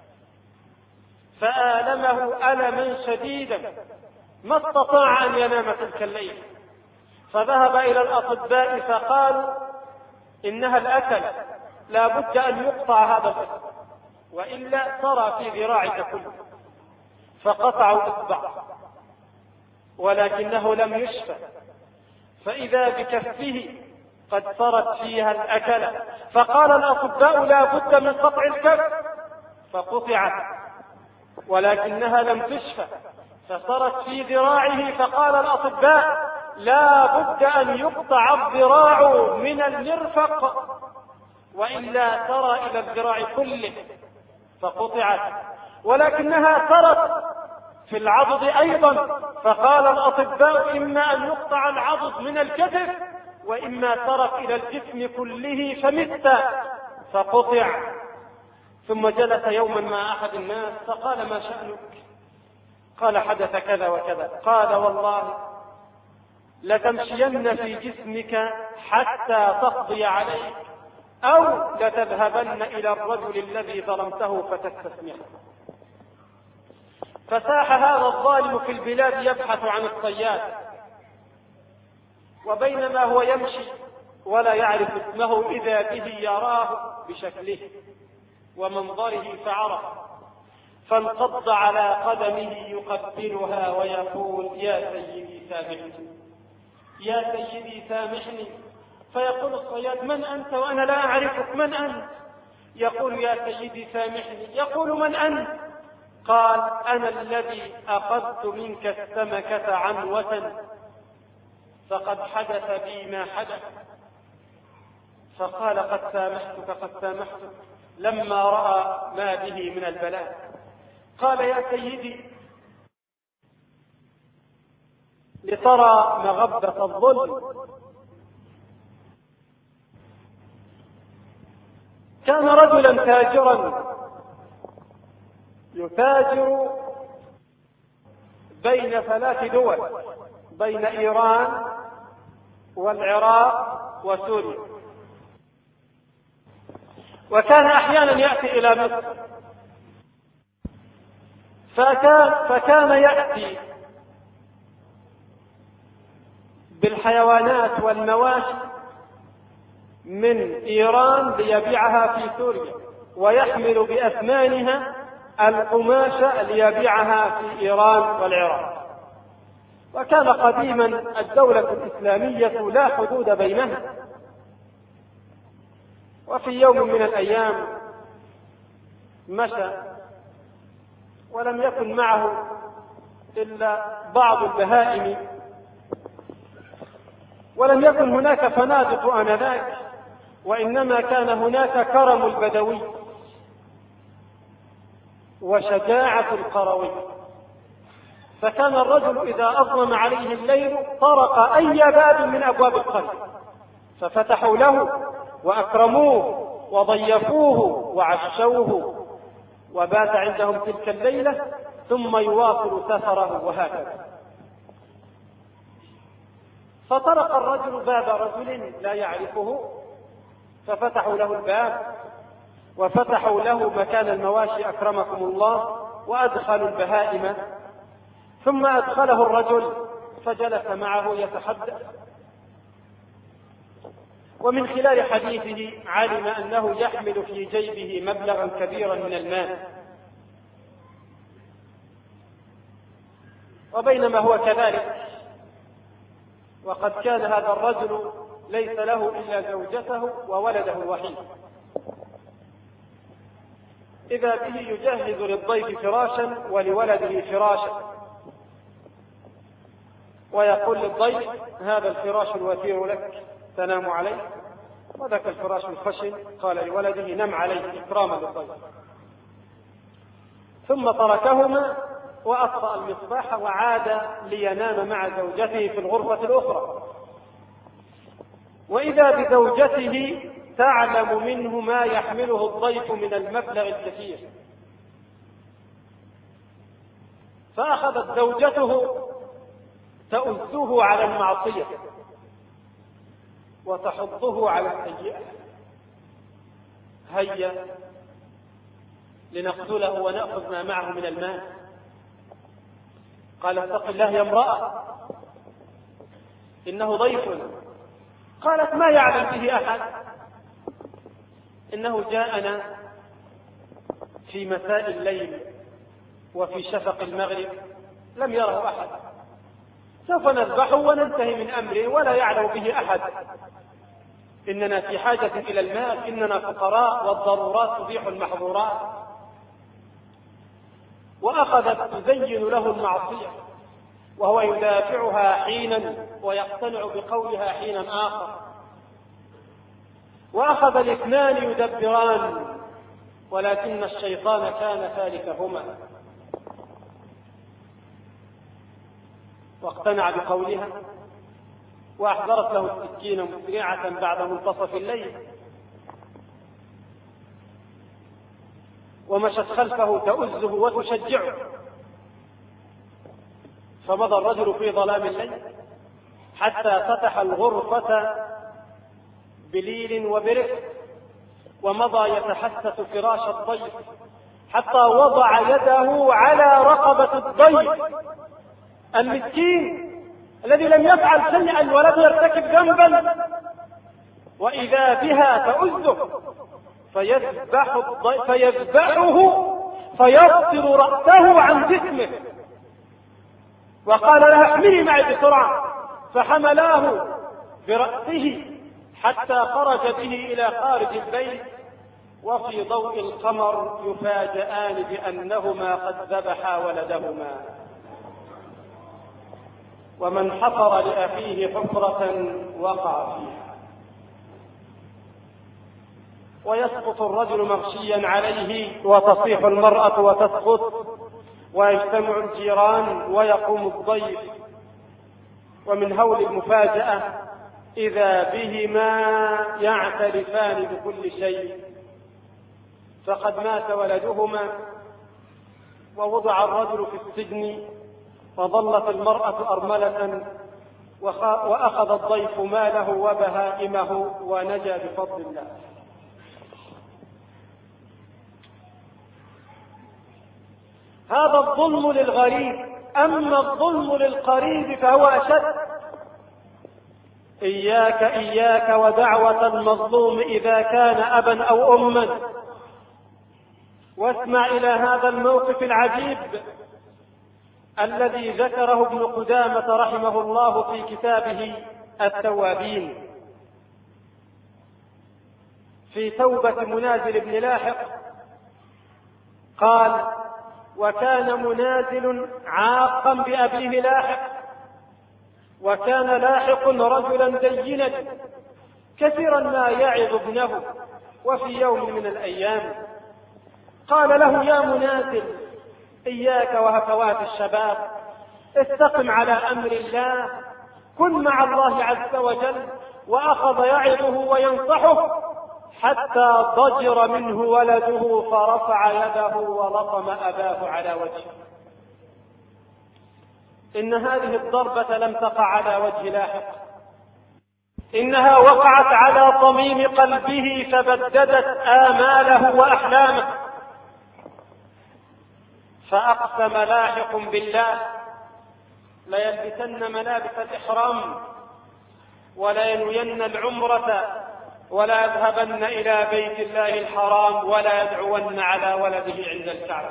فآلمه ألما شديدا ما استطاع أن ينام تلك الليلة، فذهب إلى الأطباء فقالوا إنها الأكل لا بد أن يقطع هذا الإصبع وإلا صار في ذراعك كله، فقطعوا إصبعه ولكنه لم يشفى، فإذا بكفه قد صارت فيها الأكلة، فقال الأطباء لا بد من قطع الكف، فقطعت ولكنها لم تشفى فصارت في ذراعه، فقال الأطباء لا بد أن يقطع الذراع من المرفق وإلا ترى إلى الذراع كله، فقطعت ولكنها سرت في العضد أيضا، فقال الأطباء إما أن يقطع العضد من الكتف وإما سرت إلى الجسم كله فمت، فقطع. ثم جلس يوما مع أحد الناس فقال ما شأنك؟ قال حدث كذا وكذا. قال والله لتمشين في جسمك حتى تقضي عليك أو لتذهبن إلى الرجل الذي ظلمته فتستسمحه. فساح هذا الظالم في البلاد يبحث عن الصياد، وبينما هو يمشي ولا يعرف اسمه إذا به يراه بشكله ومنظره فعرف، فانقض على قدمه يقبلها ويقول: يا سيدي سامحني، يا سيدي سامحني. فيقول الصياد: من أنت وأنا لا أعرفك، من أنت؟ يقول: يا سيدي سامحني. يقول: من أنت؟ قال: أنا الذي أخذت منك السمكة عنوة فقد حدث بي ما حدث. فقال: قد سامحتك قد سامحتك، لما رأى ما به من البلاء. قال: يا سيدي، لترى مغبة الظلم. كان رجلا تاجرا يتاجر بين ثلاث دول، بين إيران والعراق وسوريا، وكان أحيانا يأتي إلى مصر، فكان, فكان يأتي بالحيوانات والمواشي من إيران ليبيعها في سوريا، ويحمل بأثمانها القماش ليبيعها في إيران والعراق. وكان قديما الدولة الإسلامية لا حدود بينها. وفي يوم من الأيام مشى ولم يكن معه إلا بعض البهائم، ولم يكن هناك فنادق آنذاك، وإنما كان هناك كرم البدوي وشجاعة القروي. فكان الرجل إذا أظلم عليه الليل طرق أي باب من أبواب القرية، ففتحوا له وأكرموه وضيفوه وعشوه، وبات عندهم تلك الليلة ثم يواصل سفره وهكذا. فطرق الرجل باب رجل لا يعرفه، ففتحوا له الباب وفتحوا له مكان المواشي أكرمكم الله، وأدخلوا البهائم، ثم أدخله الرجل فجلس معه يتحدث. ومن خلال حديثه علم أنه يحمل في جيبه مبلغا كبيرا من المال. وبينما هو كذلك وقد كان هذا الرجل ليس له إلا زوجته وولده الوحيد، إذا به يجهز للضيف فراشا ولولده فراشا، ويقول للضيف: هذا الفراش الوثير لك تنام عليه، وذاك الفراش الخشن قال لولده: نم عليه إكراما للضيف. ثم تركهما وأطفأ المصباح وعاد لينام مع زوجته في الغرفة الأخرى، وإذا بزوجته تعلم منه ما يحمله الضيف من المبلغ الكثير. فأخذت زوجته تؤذه على المعصية وتحضه على السيئة: هيا لنقتله ونأخذ ما معه من المال. قال: اتق الله يا امرأة، إنه ضيف. قالت: ما يعلم به أحد، إنه جاءنا في مساء الليل وفي شفق المغرب، لم يره أحد، سوف نذبحه وننتهي من أمره ولا يعلم به أحد. إننا في حاجة إلى المال، إننا فقراء والضرورات تبيح المحظورات. وأخذت تزين له المعصية وهو يدافعها حينا ويقتنع بقولها حينا آخر. وأخذ الاثنان يدبران، ولكن الشيطان كان ثالثهما، واقتنع بقولها وأحضرت له السكين مسرعة بعد منتصف الليل، ومشت خلفه تؤزه وتشجعه. فمضى الرجل في ظلام الليل حتى فتح الغرفة بليل وبرفق ومضى يتحسس فراش الضيف حتى وضع يده على رقبة الضيف المسكين الذي لم يفعل شيئا ولم يرتكب ذنبا، وإذا بها تؤذه فيذبح الضيف فيذبحه فيفصل رأسه عن جسمه، وقال لها احملي معي بسرعة، فحملاه برأسه حتى خرج به إلى خارج البيت، وفي ضوء القمر يفاجآن بأنهما قد ذبحا ولدهما. ومن حفر لأخيه حفرة وقع فيها. ويسقط الرجل مغشيا عليه وتصيح المرأة وتسقط، ويجتمع الجيران ويقوم الضيف، ومن هول المفاجأة إذا بهما يعترفان بكل شيء، فقد مات ولدهما ووضع الرجل في السجن، وظلت المرأة أرملة، وأخذ الضيف ماله وبهائمه ونجا بفضل الله. هذا الظلم للغريب، أما الظلم للقريب فهو أشد. إياك إياك ودعوة المظلوم إذا كان أبا أو أما. واسمع إلى هذا الموقف العجيب الذي ذكره ابن قدامة رحمه الله في كتابه التوابين في توبة منازل بن لاحق. قال: وكان منازل عاقا بأبيه لاحق، وكان لاحق رجلا دينا كثيرا ما يعظ ابنه. وفي يوم من الأيام قال له: يا منازل، إياك وهفوات الشباب، استقم على أمر الله، كن مع الله عز وجل. وأخذ يعظه وينصحه حتى ضجر منه ولده فرفع يده ولطم أباه على وجهه. إن هذه الضربة لم تقع على وجه لاحق، إنها وقعت على صميم قلبه فبددت آماله وأحلامه. فأقسم لاحق بالله ليلبسن ملابس الإحرام ولا ينوين العمرة ولا يذهبن إلى بيت الله الحرام ولا يدعون على ولده عند الكعبة.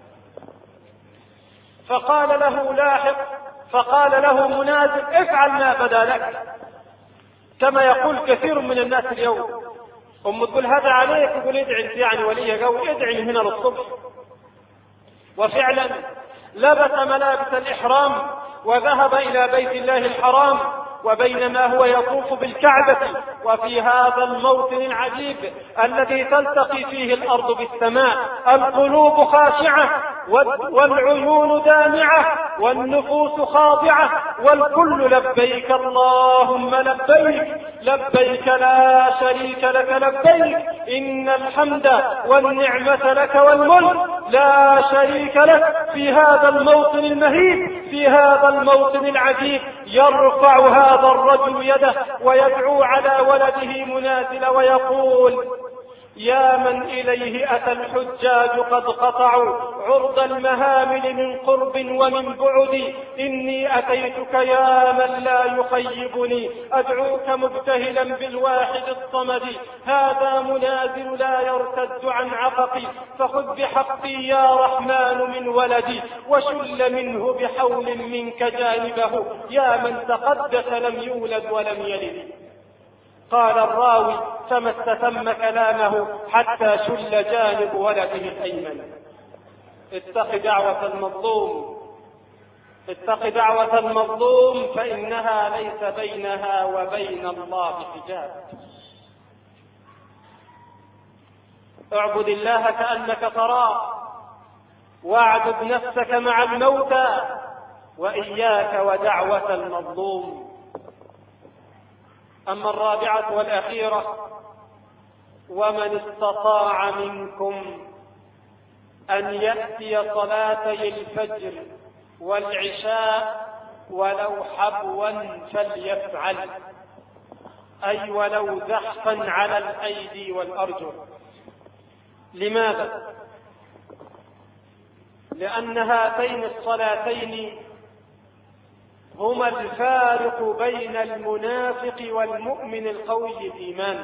فقال له لاحق فقال له منازل: افعل ما بدا لك. كما يقول كثير من الناس اليوم، أم تقول هذا عليك، يقول ادعي انت يعني ولي قوي، ادعي من هنا للصبح. وفعلا لبس ملابس الإحرام وذهب إلى بيت الله الحرام، وبينما هو يطوف بالكعبة وفي هذا الموطن العجيب الذي تلتقي فيه الأرض بالسماء، القلوب خاشعة والعيون دامعة والنفوس خاضعة والكل لبيك اللهم لبيك، لبيك لا شريك لك لبيك، إن الحمد والنعمة لك والملك لا شريك لك. في هذا الموطن المهيب، في هذا الموطن العجيب، يرفع هذا الرجل يده ويدعو على ولده منازل ويقول: يا من إليه أتى الحجاج قد قطعوا عرض المهامل من قرب ومن بعد، إني أتيتك يا من لا يخيبني، أدعوك مبتهلا بالواحد الصمد. هذا منازل لا يرتد عن عققي، فخذ بحقي يا رحمن من ولدي، وشل منه بحول منك جانبه، يا من تقدس لم يولد ولم يلد. قال الراوي: فما استتم كلامه حتى شل جانب ولده الأيمن. اتق دعوة المظلوم، اتق دعوة المظلوم، فإنها ليس بينها وبين الله حجاب. اعبد الله كأنك تراه، واعبد نفسك مع الموتى، وإياك ودعوة المظلوم. أما الرابعة والأخيرة: ومن استطاع منكم أن يأتي صلاتي الفجر والعشاء ولو حبوا فليفعل. أي ولو زحفا على الأيدي والأرجل. لماذا؟ لأن هاتين الصلاتين هما الفارق بين المنافق والمؤمن القوي الإيمان.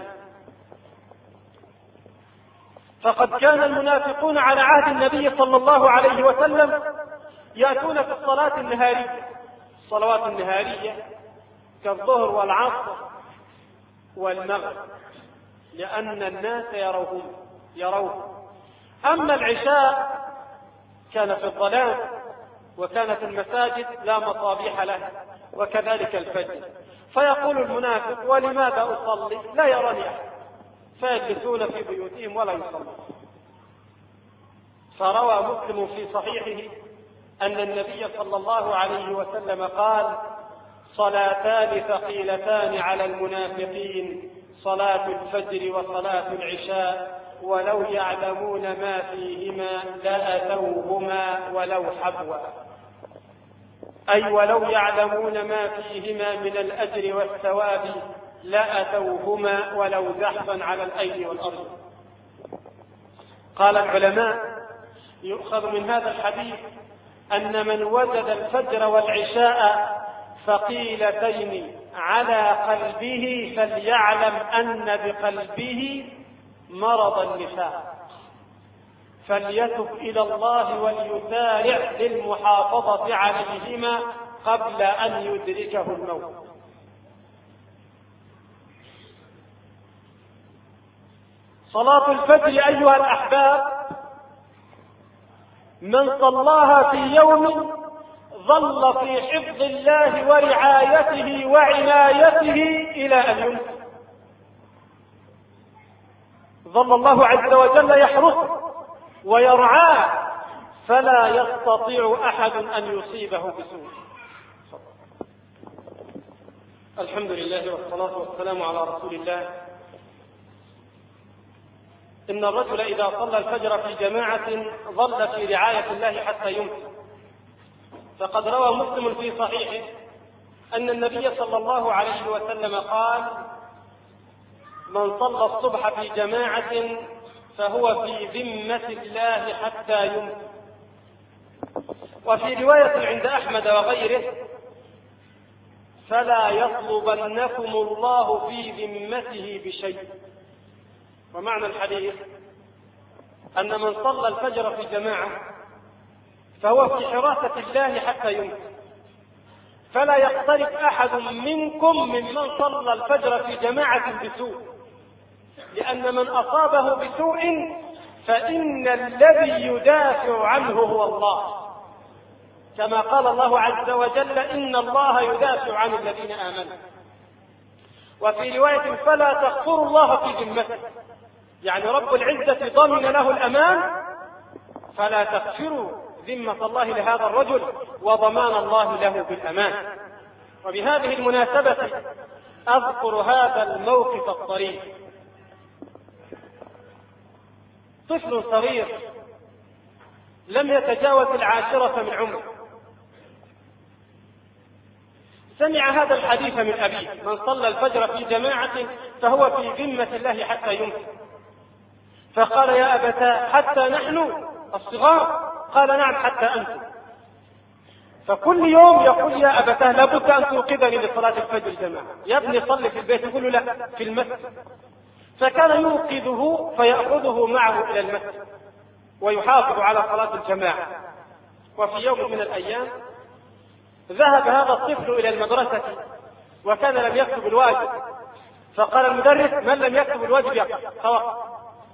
فقد كان المنافقون على عهد النبي صلى الله عليه وسلم يأتون في الصلاة النهارية، الصلوات النهارية كالظهر والعصر والمغرب، لأن الناس يروهم يروه. أما العشاء كان في الظلام، وكانت المساجد لا مصابيح لها، وكذلك الفجر. فيقول المنافق: ولماذا أصلي؟ لا يراني أحد، فيجلسون في بيوتهم ولا يصلون. فروى مسلم في صحيحه أن النبي صلى الله عليه وسلم قال: صلاتان ثقيلتان على المنافقين، صلاة الفجر وصلاة العشاء، ولو يعلمون ما فيهما لأتوهما ولو حبوا. أي ولو يعلمون ما فيهما من الأجر والثواب لأتوهما ولو زحفا على الأيدي والأرض. قال العلماء: يؤخذ من هذا الحديث أن من وجد الفجر والعشاء ثقيلتين على قلبه فليعلم أن بقلبه مرض النفاق، فليتب إلى الله وليسارع للمحافظة عليهما قبل أن يدركه الموت. صلاة الفجر أيها الأحباب من صلاها في يوم ظل في حفظ الله ورعايته وعنايته إلى أن يمسي. ظل الله عز وجل يحرسه ويرعاه فلا يستطيع أحد أن يصيبه بسوء. الحمد لله والصلاة والسلام على رسول الله. إن الرجل إذا صلى الفجر في جماعة ظل في رعاية الله حتى يمسي. فقد روى مسلم في صحيحه أن النبي صلى الله عليه وسلم قال: من صلى الصبح في جماعة فهو في ذمة الله حتى يمسي. وفي رواية عند أحمد وغيره: فلا يطلبنكم الله في ذمته بشيء. ومعنى الحديث أن من صلى الفجر في جماعة فهو في حراسة الله حتى يمسي، فلا يقترب أحد منكم ممن صلى الفجر في جماعة بسوء، لأن من أصابه بسوء فإن الذي يدافع عنه هو الله، كما قال الله عز وجل: إن الله يدافع عن الذين آمنوا. وفي رواية: فلا تغفروا الله في ذمته، يعني رب العزة ضمن له الأمان، فلا تغفروا ذمة الله لهذا الرجل وضمان الله له بالأمان. وبهذه المناسبة أذكر هذا الموقف الطريف. طفل صغير لم يتجاوز العاشرة من عمره سمع هذا الحديث من أبيه: من صلى الفجر في جماعة فهو في ذمة الله حتى يمسي. فقال: يا أبتاه، حتى نحن الصغار؟ قال: نعم، حتى أنتم. فكل يوم يقول: يا أبتاه، لابد أن توقظني لصلاة الفجر جماعة. يا ابني صلي في البيت. يقول له: لا، في المسجد. فكان يوقظه فيأخذه معه إلى المسجد ويحافظ على صلاة الجماعة. وفي يوم من الأيام ذهب هذا الطفل إلى المدرسة وكان لم يكتب الواجب، فقال المدرس: من لم يكتب الواجب يقف. فوقف.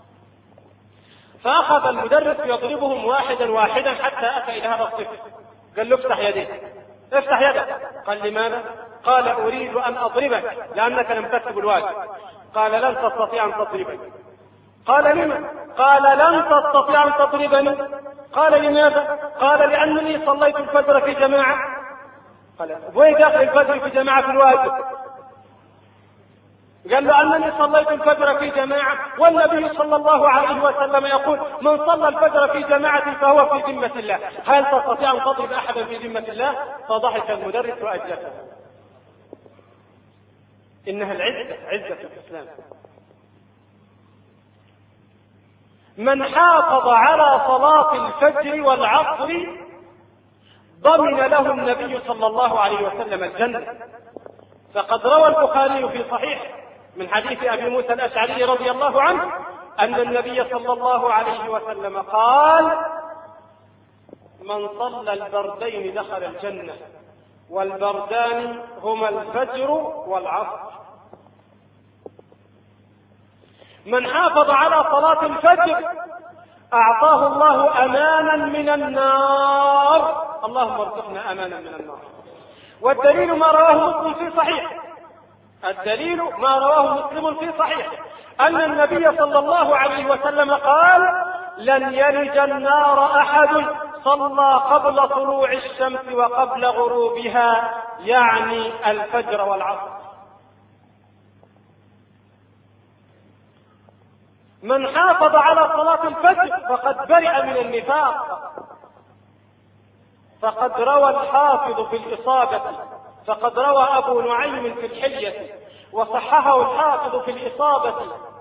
فأخذ المدرس يضربهم واحدا واحدا حتى أتى إلى هذا الطفل. قال له: افتح يديك، افتح يدك. قال: لماذا؟ قال: أريد أن أضربك لأنك لم تكتب الواجب. قال: لن تستطيع أن تضربني. قال: لما؟ قال: لن تستطيع أن تضربني. قال: لماذا؟ قال: لأنني صليت الفجر في جماعة. قال: وين داخل الفجر في جماعة في الواجب؟ قال له: أنني صليت الفجر في جماعة، والنبي صلى الله عليه وسلم يقول: من صلى الفجر في جماعة فهو في ذمة الله، هل تستطيع أن تضرب أحدا في ذمة الله؟ فضحك المدرس وأجلسه. إنها العزة، عزة الإسلام. من حافظ على صلاة الفجر والعصر ضمن له النبي صلى الله عليه وسلم الجنة. فقد روى البخاري في صحيح من حديث أبي موسى الأشعري رضي الله عنه أن النبي صلى الله عليه وسلم قال: من صلى البردين دخل الجنة، والبردان هما الفجر والعصر. من حافظ على صلاة الفجر أعطاه الله أمانا من النار. اللهم ارزقنا أمانا من النار. والدليل ما رواه مسلم في صحيح الدليل ما رواه مسلم في صحيح أن النبي صلى الله عليه وسلم قال: لن يلج النار أحد صلى قبل طلوع الشمس وقبل غروبها، يعني الفجر والعصر. من حافظ على صلاة الفجر فقد برئ من النفاق. فقد روى الحافظ في الإصابة فقد روى أبو نعيم في الحلية وصححه الحافظ في الإصابة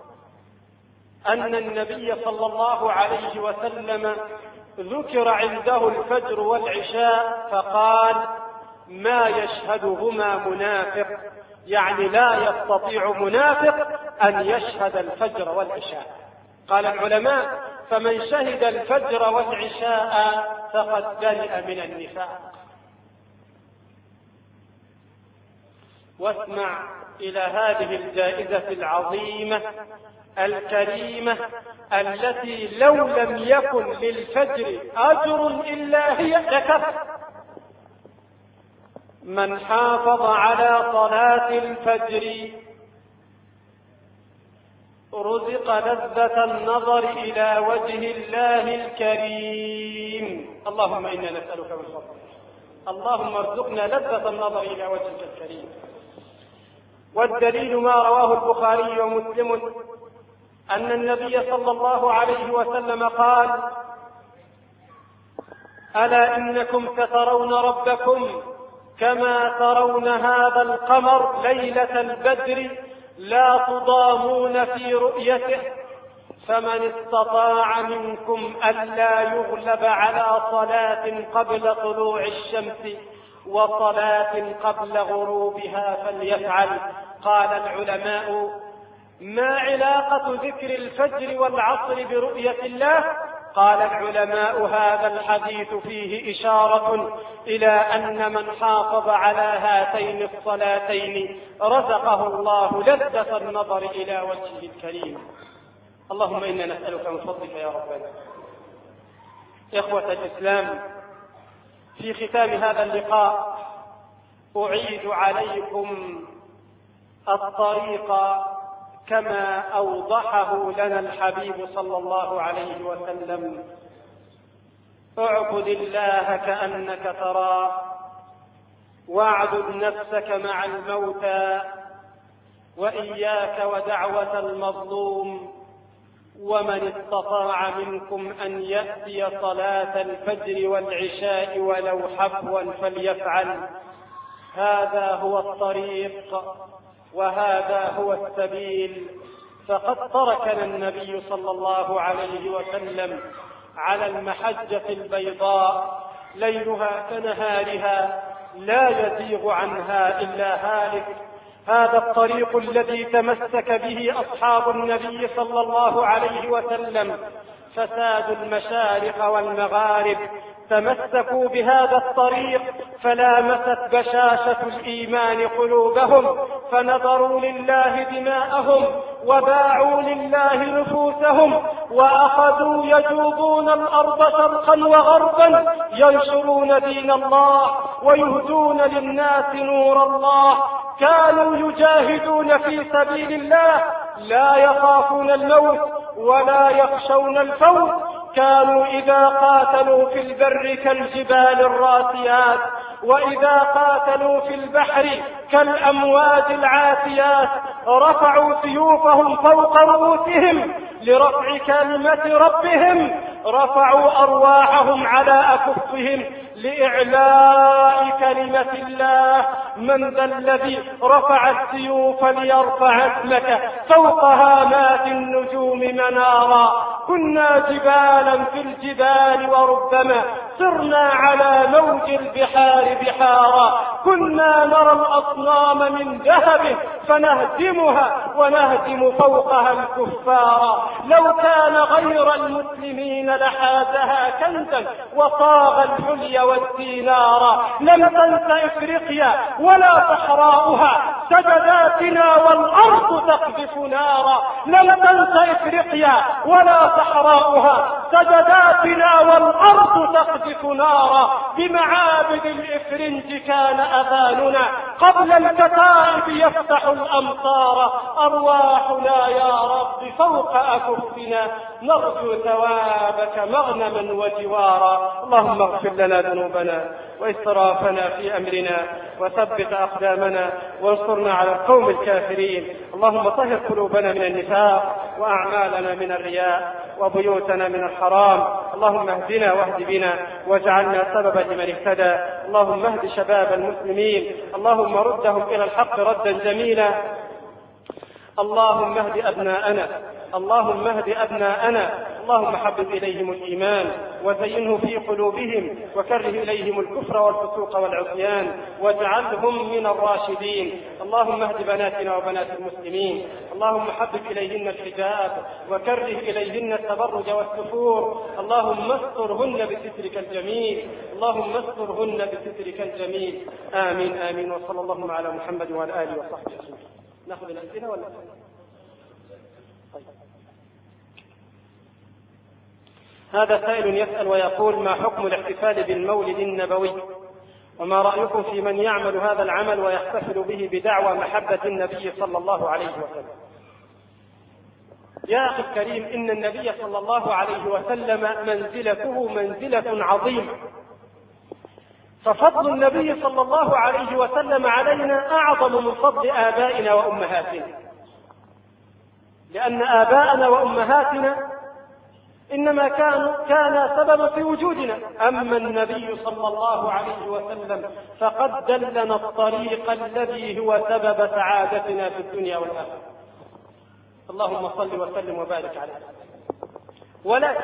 أن النبي صلى الله عليه وسلم ذكر عنده الفجر والعشاء فقال: ما يشهدهما منافق، يعني لا يستطيع منافق أن يشهد الفجر والعشاء. قال العلماء: فمن شهد الفجر والعشاء فقد برئ من النفاق. واسمع إلى هذه الجائزة العظيمة الكريمة التي لو لم يكن للفجر أجر إلا هي لكفى. من حافظ على صلاة الفجر رزق لذة النظر إلى وجه الله الكريم. اللهم إنا نسألك من فضلك، اللهم ارزقنا لذة النظر إلى وجهك الكريم. والدليل ما رواه البخاري ومسلم أن النبي صلى الله عليه وسلم قال: ألا إنكم سترون ربكم كما ترون هذا القمر ليلة البدر لا تضامون في رؤيته، فمن استطاع منكم ألا يغلب على صلاة قبل طلوع الشمس وصلاة قبل غروبها فليفعل. قال العلماء: ما علاقة ذكر الفجر والعصر برؤية الله؟ قال العلماء: هذا الحديث فيه إشارة إلى أن من حافظ على هاتين الصلاتين رزقه الله لذة النظر إلى وجهه الكريم. اللهم إنا نسألك من فضلك يا ربنا. إخوة الإسلام، في ختام هذا اللقاء أعيد عليكم الطريق كما أوضحه لنا الحبيب صلى الله عليه وسلم: اعبد الله كأنك تراه، واعبد نفسك مع الموتى، وإياك ودعوة المظلوم، ومن استطاع منكم أن يأتي صلاة الفجر والعشاء ولو حبوا فليفعل. هذا هو الطريق وهذا هو السبيل. فقد تركنا النبي صلى الله عليه وسلم على المحجة البيضاء ليلها كنهارها لا يزيغ عنها إلا هالك. هذا الطريق الذي تمسك به أصحاب النبي صلى الله عليه وسلم فساد المشارق والمغارب تمسكوا بهذا الطريق فلامست بشاشة الإيمان قلوبهم، فنظروا لله دماءهم وباعوا لله نفوسهم، وأخذوا يجوبون الأرض شرقا وغربا ينشرون دين الله ويهدون للناس نور الله. كانوا يجاهدون في سبيل الله لا يخافون الموت ولا يخشون الفوت. كانوا إذا قاتلوا في البر كالجبال الراسيات، وإذا قاتلوا في البحر كالأمواج العاتيات. رفعوا سيوفهم فوق رؤوسهم لرفع كلمة ربهم، رفعوا أرواحهم على أكفهم لإعلاء كلمة الله. من ذا الذي رفع السيوف ليرفع اسمك فوق هامات النجوم منارا. كنا جبالا في الجبال وربما صرنا على موج البحار بحارا. كنا نرى الأصنام من ذهب فنهدمها ونهدم فوقها الكفار. لو كان غير المسلمين لحازها كنزا وصاغ الحلي والدينار. لم تنس إفريقيا ولا صحراؤها سجداتنا والأرض تقذف نارا. لم تنس إفريقيا ولا صحراؤها سجداتنا والأرض تقذف نارا. بمعابد الإفرنج كان أذاننا قبل الكتائب يفتح الأمطار. أرواحنا يا رب فوق أكفنا نرجو ثوابك مغنما وجوارا. اللهم اغفر لنا ذنوبنا وإسرافنا في أمرنا وثبت أقدامنا وانصرنا على القوم الكافرين. اللهم طهر قلوبنا من النفاق وأعمالنا من الرياء وبيوتنا من الحرام. اللهم اهدنا واهد بنا واجعلنا سببا لمن اهتدى. اللهم اهد شباب المسلمين. اللهم ردهم إلى الحق ردا جميلا. اللهم اهد أبناءنا. اللهم اهد أبناءنا. اللهم حبب إليهم الإيمان وزينه في قلوبهم وكره إليهم الكفر والفسوق والعصيان واجعلهم من الراشدين. اللهم اهد بناتنا وبنات المسلمين. اللهم حبب إليهن الحجاب وكره إليهن التبرج والسفور. اللهم استرهن بسترك الجميل. اللهم استرهن بسترك الجميل. آمين آمين. وصلى اللهم على محمد وعلى آله وصحبه أجمعين. ناخذ الأسئلة ولا طيب. هذا سائل يسأل ويقول: ما حكم الاحتفال بالمولد النبوي؟ وما رأيكم في من يعمل هذا العمل ويحتفل به بدعوى محبة النبي صلى الله عليه وسلم؟ يا أخي الكريم، إن النبي صلى الله عليه وسلم منزلته منزلة عظيمة، ففضل النبي صلى الله عليه وسلم علينا أعظم من فضل آبائنا وأمهاتنا، لأن آباءنا وأمهاتنا إنما كانوا كان سببا في وجودنا، أما النبي صلى الله عليه وسلم فقد دلنا الطريق الذي هو سبب سعادتنا في الدنيا والآخرة. اللهم صل وسلم وبارك عليه. ولكن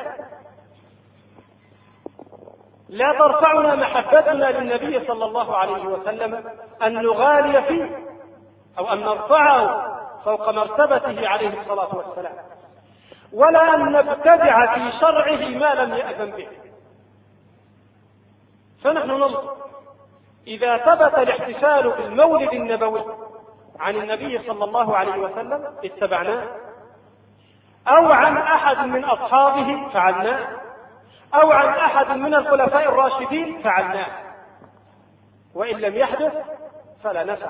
لا ترفعنا محبتنا للنبي صلى الله عليه وسلم أن نغالي فيه أو أن نرفعه فوق مرتبته عليه الصلاة والسلام، ولا أن نبتدع في شرعه ما لم يأذن به. فنحن ننظر إذا ثبت الاحتفال بالمولد النبوي عن النبي صلى الله عليه وسلم اتبعناه، أو عن أحد من أصحابه فعلناه، أو عن أحد من الخلفاء الراشدين فعلناه، وإن لم يحدث فلا نفعل.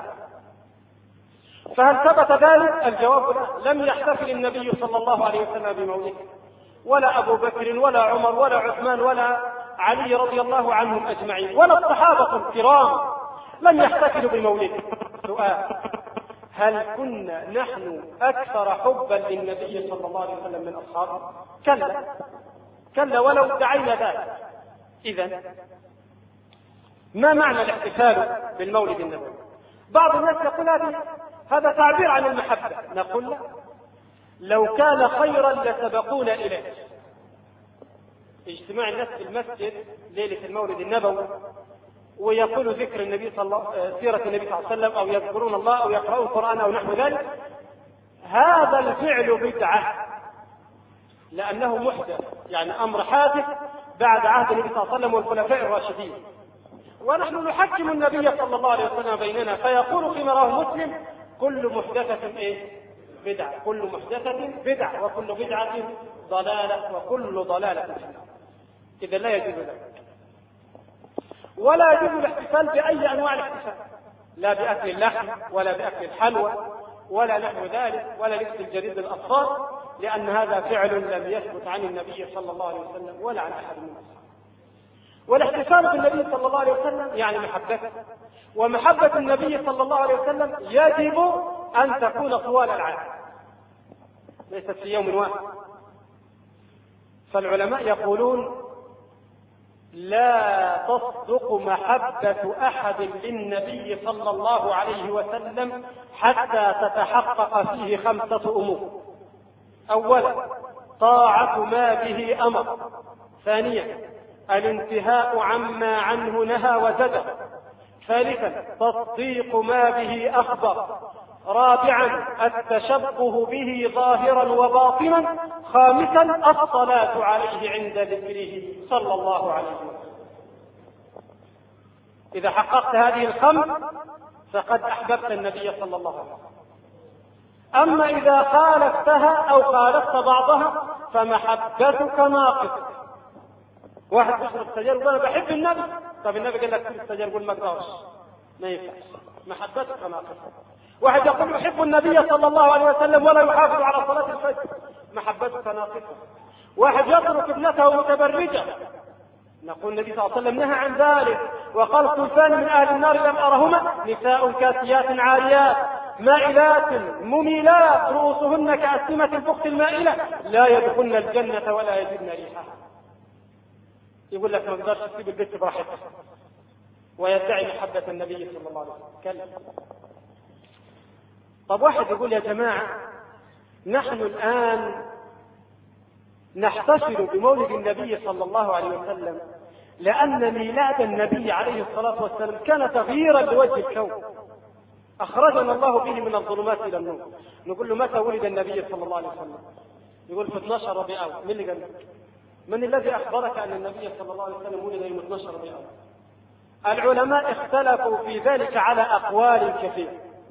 فهل ثبت ذلك؟ الجواب لا. لم يحتفل النبي صلى الله عليه وسلم بمولده، ولا أبو بكر ولا عمر ولا عثمان ولا علي رضي الله عنهم أجمعين، ولا الصحابة الكرام لم يحتفلوا بمولده. سؤال: هل كنا نحن أكثر حبا للنبي صلى الله عليه وسلم من أصحابه؟ كلا كلا، ولو ادعينا ذلك. إذن ما معنى الاحتفال بالمولد النبوي؟ بعض الناس يقول هذه هذا تعبير عن المحبة. نقول لا، لو كان خيرا لسبقونا إليه. اجتماع الناس في المسجد ليلة المولد النبوي ويقولوا ذكر النبي صلى الله سيرة النبي صلى الله عليه وسلم، أو يذكرون الله أو يقرؤون القرآن أو نحو ذلك، هذا الفعل بدعة، لأنه محدث، يعني أمر حادث بعد عهد النبي صلى الله عليه وسلم والخلفاء الراشدين. ونحن نحكم النبي صلى الله عليه وسلم بيننا، فيقول فيما رواه مسلم: كل محدثة إيه؟ بدعة، كل محدثة بدعة، وكل بدعة ضلالة، وكل ضلالة في النار. إذا لا يجوز ذلك، ولا يجوز الاحتفال بأي أنواع الاحتفال، لا بأكل اللحم ولا بأكل الحلوى ولا نحو ذلك، ولا لبس الجديد للأطفال، لأن هذا فعل لم يثبت عن النبي صلى الله عليه وسلم ولا عن أحد من الصحابة. والاحتفال بالنبي صلى الله عليه وسلم يعني محبته، ومحبة النبي صلى الله عليه وسلم يجب أن تكون طوال العام، ليست في يوم واحد. فالعلماء يقولون لا تصدق محبة أحد للنبي صلى الله عليه وسلم حتى تتحقق فيه خمسة أمور. أولا طاعة ما به أمر. ثانيا الانتهاء عما عنه نهى وزجر. ثالثا تصديق ما به أخبر. رابعا التشبه به ظاهرا وباطنا. خامسا الصلاة عليه عند ذكره صلى الله عليه وسلم. إذا حققت هذه الخمس فقد أحببت النبي صلى الله عليه وسلم. أما إذا خالفتها أو خالفت بعضها فمحبتك ناقصة. واحد يشرب سجاير يقول أنا بحب النبي، طب النبي قال لك تشرب سجاير يقول ما اقدرش، ما ينفعش، محبتك ناقصة. واحد يقول يحب النبي صلى الله عليه وسلم ولا يحافظ على صلاة الفجر، محبتك ناقصة. واحد يترك ابنته متبرجة، نقول النبي صلى الله عليه وسلم نهى عن ذلك وقال صنفان من أهل النار لم أرهما نساء كاسيات عاريات مائلات مميلات رؤوسهن كأسنمة البخت المائلة لا يدخلن الجنة ولا يجدن ريحها. يقول لك ما اقدرش تسيب البيت براحتك ويدعي محبة النبي صلى الله عليه وسلم. كلم. طب واحد يقول يا جماعة نحن الآن نحتفل بمولد النبي صلى الله عليه وسلم لأن ميلاد النبي عليه الصلاة والسلام كان تغييرا لوجه الكون، أخرجنا الله به من الظلمات إلى النور. نقول له متى ولد النبي صلى الله عليه وسلم؟ يقول في اثني عشر ربيع أول. من اللي قال؟ من الذي أخبرك أن النبي صلى الله عليه وسلم ولد يوم اثني عشر ربيع أول؟ العلماء اختلفوا في ذلك على أقوال كثيرة،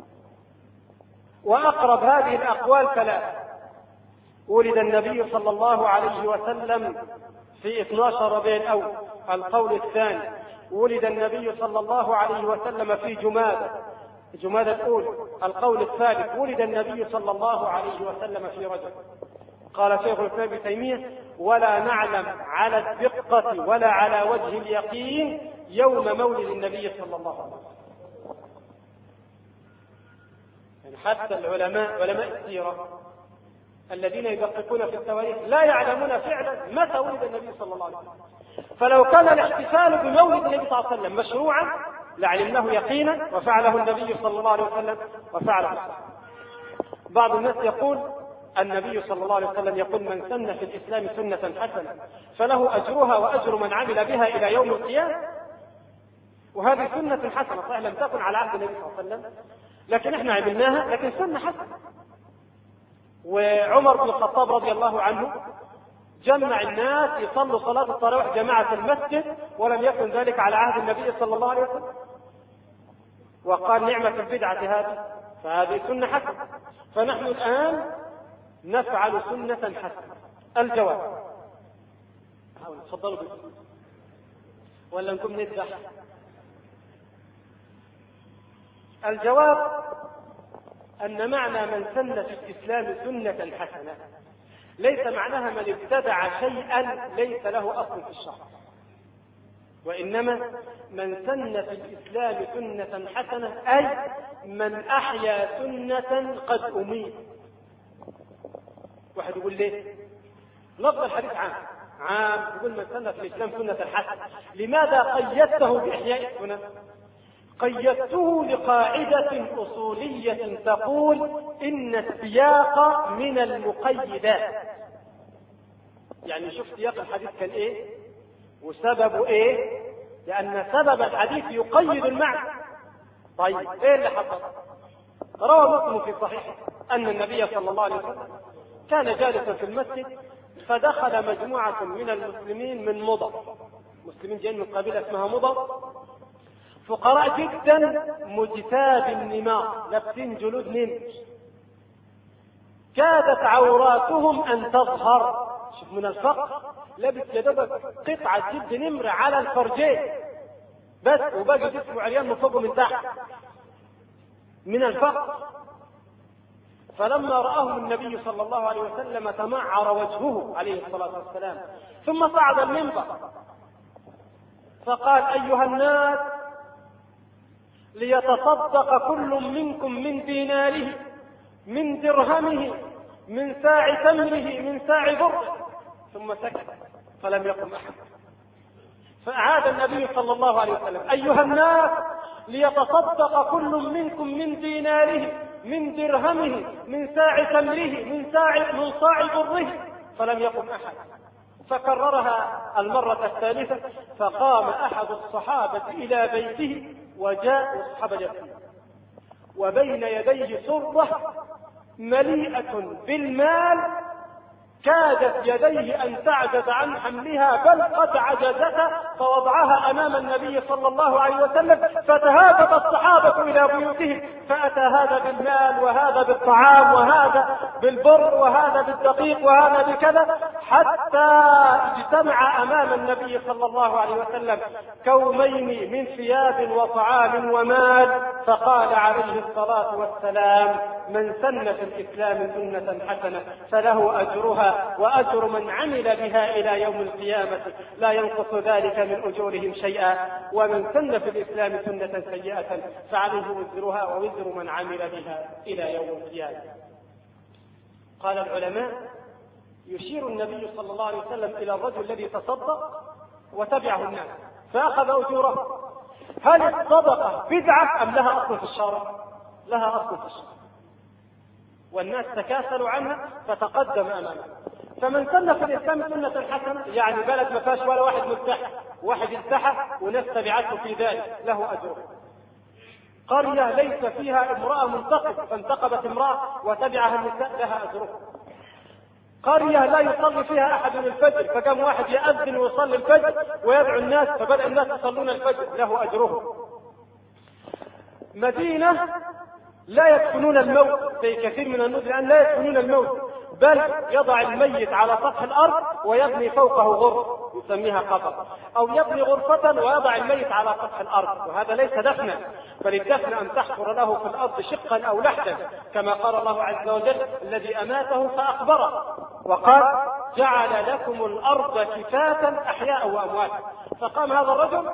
وأقرب هذه الأقوال ثلاثة. ولد النبي صلى الله عليه وسلم في اثني عشر ربيع الأول. القول الثاني ولد النبي صلى الله عليه وسلم في جمادى جمادى الأولى. القول الثالث ولد النبي صلى الله عليه وسلم في رجب. قال شيخ الإسلام ابن تيمية ولا نعلم على الدقة ولا على وجه اليقين يوم مولد النبي صلى الله عليه وسلم. يعني حتى العلماء علماء السيرة الذين يدققون في التواريخ لا يعلمون فعلا متى ولد النبي صلى الله عليه وسلم. فلو كان الاحتفال بمولد النبي صلى الله عليه وسلم مشروعا لعلمناه يقينا وفعله النبي صلى الله عليه وسلم وفعله. بعض الناس يقول النبي صلى الله عليه وسلم يقول من سن في الإسلام سنة حسنة فله أجرها وأجر من عمل بها إلى يوم القيامة. وهذه سنة حسنة صحيح لم تكن على عهد النبي صلى الله عليه وسلم لكن احنا عملناها، لكن سنة حسنة. وعمر بن الخطاب رضي الله عنه جمع الناس يصلوا صلاة التراويح جماعة المسجد ولم يكن ذلك على عهد النبي صلى الله عليه وسلم، وقال نعمة البدعة هذه، فهذه سنة حسنة. فنحن الآن نفعل سنة حسنة. الجواب تفضلوا بكم ولا نكم نذبح؟ الجواب أن معنى من سن في الإسلام سنة حسنة ليس معناها من ابتدع شيئا ليس له أصل في الشرع، وإنما من سن في الإسلام سنة حسنة أي من أحيا سنة قد أميت. واحد يقول ليه؟ لفظ الحديث عام عام يقول من سن في الإسلام سنة حسنة، لماذا قيدته بإحياء السنن؟ قيدته لقاعدة أصولية تقول إن السياق من المقيدات. يعني شوف سياق الحديث كان إيه وسببه إيه، لأن سبب الحديث يقيد المعنى. طيب إيه اللي حصل؟ روى مسلم في صحيحه أن النبي صلى الله عليه وسلم كان جالسا في المسجد فدخل مجموعة من المسلمين من مضر، مسلمين جايين من قبيلة اسمها مضر، فقراء جدا مجتاب النماء لابسين جلود نمر، كادت عوراتهم أن تظهر. شوف من الفقر لابس يدبك قطعة جلد نمر على الفرجين بس وباقي جسمه عريان من فوق ومن تحت من الفقر. فلما رآهم النبي صلى الله عليه وسلم تمعر وجهه عليه الصلاة والسلام ثم صعد المنبر فقال أيها الناس ليتصدق كل منكم من ديناره من درهمه من ساع تمره من ساع ذره، ثم سكت فلم يقم أحد. فأعاد النبي صلى الله عليه وسلم: أيها الناس، ليتصدق كل منكم من ديناره، من درهمه، من ساع تمره، من ساع من صاع بره. فلم يقم أحد. فكررها المرة الثالثة، فقام أحد الصحابة إلى بيته وجاء أصحاب اليتيم، وبين يديه سرة مليئة بالمال كادت يديه أن تعجز عن حملها، بل قد عجزت، فوضعها أمام النبي صلى الله عليه وسلم. فتهافت الصحابة إلى بيوتهم، فأتى هذا بالمال وهذا بالطعام وهذا بالبر وهذا بالدقيق وهذا بكذا، حتى اجتمع أمام النبي صلى الله عليه وسلم كومين من ثياب وطعام ومال. فقال عليه الصلاة والسلام: من سن في الإسلام سنة حسنة فله أجرها وأجر من عمل بها إلى يوم القيامة، لا ينقص ذلك من أجورهم شيئا. ومن سن في الإسلام سنة سيئة فعليه وزرها ووزر من عمل بها إلى يوم القيامة. قال العلماء: يشير النبي صلى الله عليه وسلم إلى الرجل الذي تصدق وتبعه الناس فأخذ أجوره. هل الصدقة بدعة أم لها أصل في الشرع؟ لها أصل في الشرع، والناس تكاسلوا عنها فتقدم أمامه. فمن سن في الإسلام سنة حسنة، يعني بلد ما فيهاش ولا واحد ملتحى، واحد التحى وناس تبعته في ذلك، له أجره. قرية ليس فيها امرأة منتقبة فانتقبت امرأة وتبعها النساء، لها أجره. قرية لا يصلي فيها أحد الفجر فقام واحد يأذن ويصلي الفجر ويدعو الناس فبدأ الناس يصلون الفجر، له أجره. مدينة لا يدفنون الموت في كثير من الناس الآن، لا يدفنون الموت، بل يضع الميت على سطح الأرض ويبني فوقه غرفة يسميها قبر، أو يبني غرفة ويضع الميت على سطح الأرض، وهذا ليس دفنا، بل الدفن أن تحفر له في الأرض شقا أو لحدا، كما قال الله عز وجل: الذي أماته فأقبره، وقال: جعل لكم الأرض كفاتا أحياء وأمواتا. فقام هذا الرجل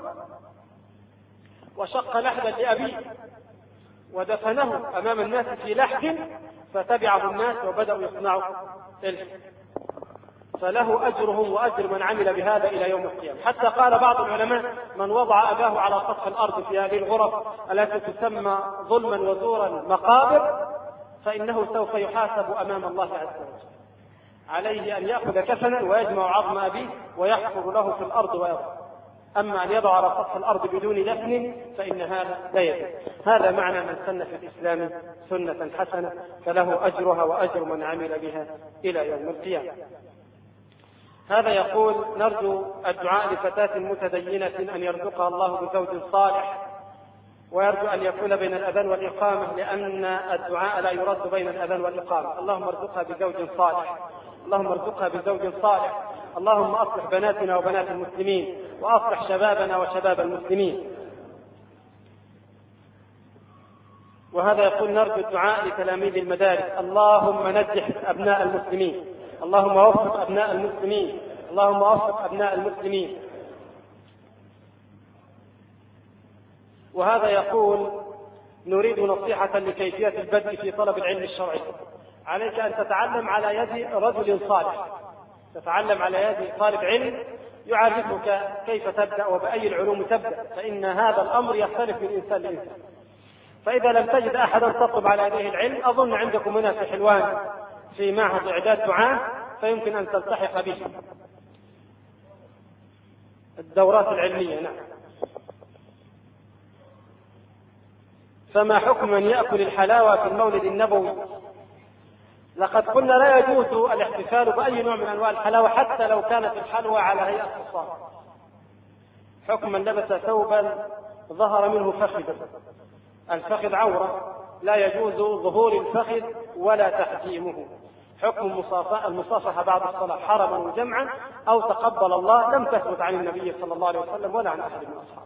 وشق لحدا لأبيه ودفنه أمام الناس في لحد، فتبعه الناس وبدأوا يصنعوا إلف، فله أجرهم وأجر من عمل بهذا إلى يوم القيامة. حتى قال بعض العلماء: من وضع أباه على سطح الأرض في هذه الغرف التي تسمى ظلما وزورا مقابر، فإنه سوف يحاسب أمام الله عز وجل. عليه أن يأخذ كفنا ويجمع عظم أبيه ويحفر له في الأرض ويضع. أما أن يضع على سطح الأرض بدون دفن فإن هذا لا يجوز. هذا معنى من سن في الإسلام سنة حسنة فله أجرها وأجر من عمل بها إلى يوم القيامة. هذا يقول: نرجو الدعاء لفتاة متدينة أن يرزقها الله بزوج صالح، ويرجو أن يكون بين الأذان والإقامة، لأن الدعاء لا يرد بين الأذان والإقامة. اللهم ارزقها بزوج صالح، اللهم ارزقها بزوج صالح، اللهم أصلح بناتنا وبنات المسلمين، وأصلح شبابنا وشباب المسلمين. وهذا يقول: نرجو الدعاء لتلاميذ المدارس، اللهم نجح أبناء المسلمين، اللهم وفق أبناء المسلمين، اللهم وفق أبناء المسلمين. وهذا يقول: نريد نصيحة لكيفية البدء في طلب العلم الشرعي. عليك أن تتعلم على يد رجل صالح، تتعلم على يد طالب علم يعرفك كيف تبدأ وبأي العلوم تبدأ، فإن هذا الأمر يختلف من إنسان لإنسان. فإذا لم تجد أحدا تطلب على يديه العلم، أظن عندكم هنا في حلوان في معهد إعداد دعاة فيمكن أن تلتحق به الدورات العلمية. نعم. فما حكم من يأكل الحلاوة في المولد النبوي؟ لقد قلنا لا يجوز الاحتفال بأي نوع من أنواع الحلاوة حتى لو كانت الحلوى على هيئة حصان. حكم من لبس ثوبا ظهر منه فخذ، الفخذ عورة، لا يجوز ظهور الفخذ ولا تحجيمه. حكم المصافحة بعد الصلاة حرما وجمعا أو تقبل الله لم تثبت عن النبي صلى الله عليه وسلم ولا عن أحد من أصحابه.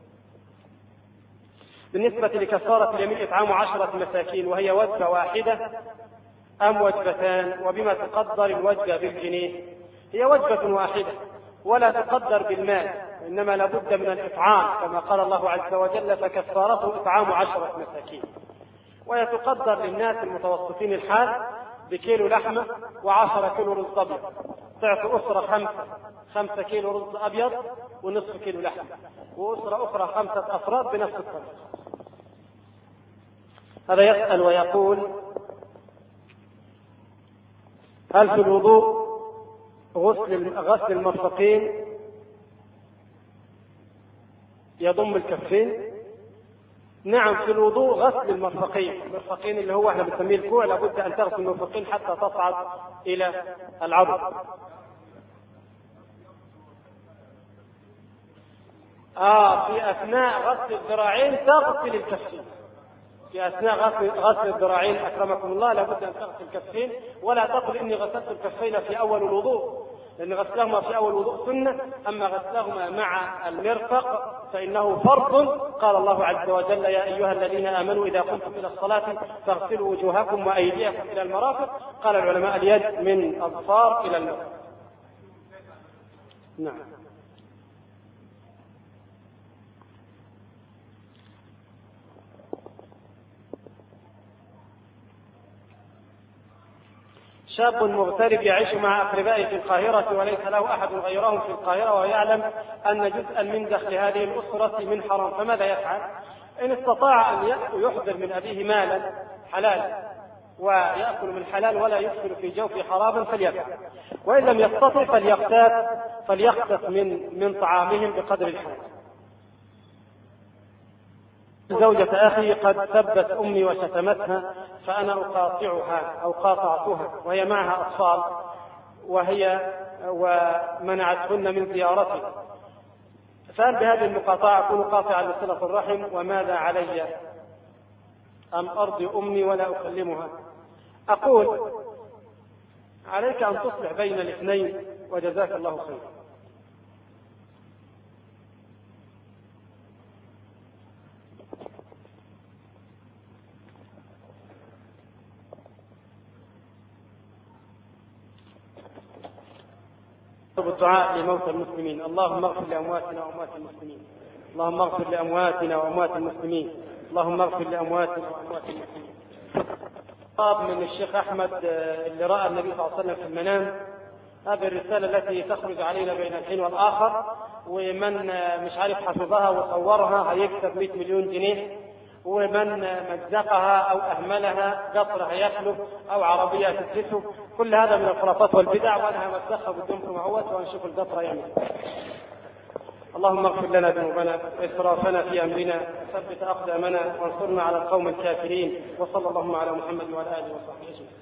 بالنسبة لكفارة اليمين إطعام عشرة مساكين، وهي وجبة واحدة أم وجبتان؟ وبما تقدر الوجبة بالجنيه؟ هي وجبة واحدة ولا تقدر بالمال، إنما لابد من الإطعام كما قال الله عز وجل: فكفارته إطعام عشرة مساكين. ويتقدر للناس المتوسطين الحال بكيلو لحمة وعشرة كيلو رز أبيض، تعطي أسرة خمسة خمسة كيلو رز أبيض ونصف كيلو لحم، وأسرة أخرى خمسة أفراد بنفس الطريقة. هذا يسأل ويقول: هل في الوضوء غسل غسل المرفقين يضم الكفين؟ نعم، في الوضوء غسل المرفقين، المرفقين اللي هو احنا بنسميه الكوع، لابد ان تغسل المرفقين حتى تصعد الى العضد. اه في اثناء غسل الذراعين تغسل الكفين، في اثناء غسل غسل الذراعين اكرمكم الله لابد ان تغسل الكفين، ولا تقل اني غسلت الكفين في اول الوضوء، لأن غسلهما في أول وضوء سنة، أما غسلهما مع المرفق فإنه فرض. قال الله عز وجل: يا أيها الذين آمنوا إذا قمتم إلى الصلاة فاغسلوا وجوهكم وأيديكم إلى المرافق. قال العلماء: اليد من الأظفار إلى المرفق. نعم. شاب مغترب يعيش مع أقربائه في القاهرة وليس له أحد غيرهم في القاهرة، ويعلم أن جزءا من دخل هذه الأسرة من حرام، فماذا يفعل؟ إن استطاع أن يحضر من أبيه مالا حلال ويأكل من حلال ولا يدخل في جوف حرام فليفعل، وإن لم يستطع فليقتات فليقتات من من طعامهم بقدر الحاجة. زوجة أخي قد سبت أمي وشتمتها، فأنا أقاطعها أو قاطعتها وهي معها أطفال وهي ومنعتهن من زيارتي، فهل بهذه المقاطعة أكون قاطعا لصلة الرحم؟ وماذا علي؟ أم أرضي أمي ولا أكلمها؟ أقول: عليك أن تصلح بين الاثنين وجزاك الله خيرا. الدعاء لموتى المسلمين: اللهم اغفر لأمواتنا وأموات المسلمين، اللهم اغفر لأمواتنا وأموات المسلمين، اللهم اغفر لأمواتنا وأموات المسلمين. طاب من الشيخ أحمد اللي رأى النبي صلى الله عليه وسلم في المنام، هذه الرسالة التي تخرج علينا بين الحين والآخر، ومن مش عارف حفظها وصورها هيكسب مئة مليون جنيه، ومن مزقها أو أهملها قطر هيخلف أو عربية تسلسه. كل هذا من الخرافات والبدع، وأنا همسخها بدون معوت وأنشوف القطر يمين. اللهم اغفر لنا ذنوبنا وإسرافنا في أمرنا، ثبت أقدامنا وانصرنا على القوم الكافرين، وصلى اللهم على محمد وعلى آله وصحبه أجمعين.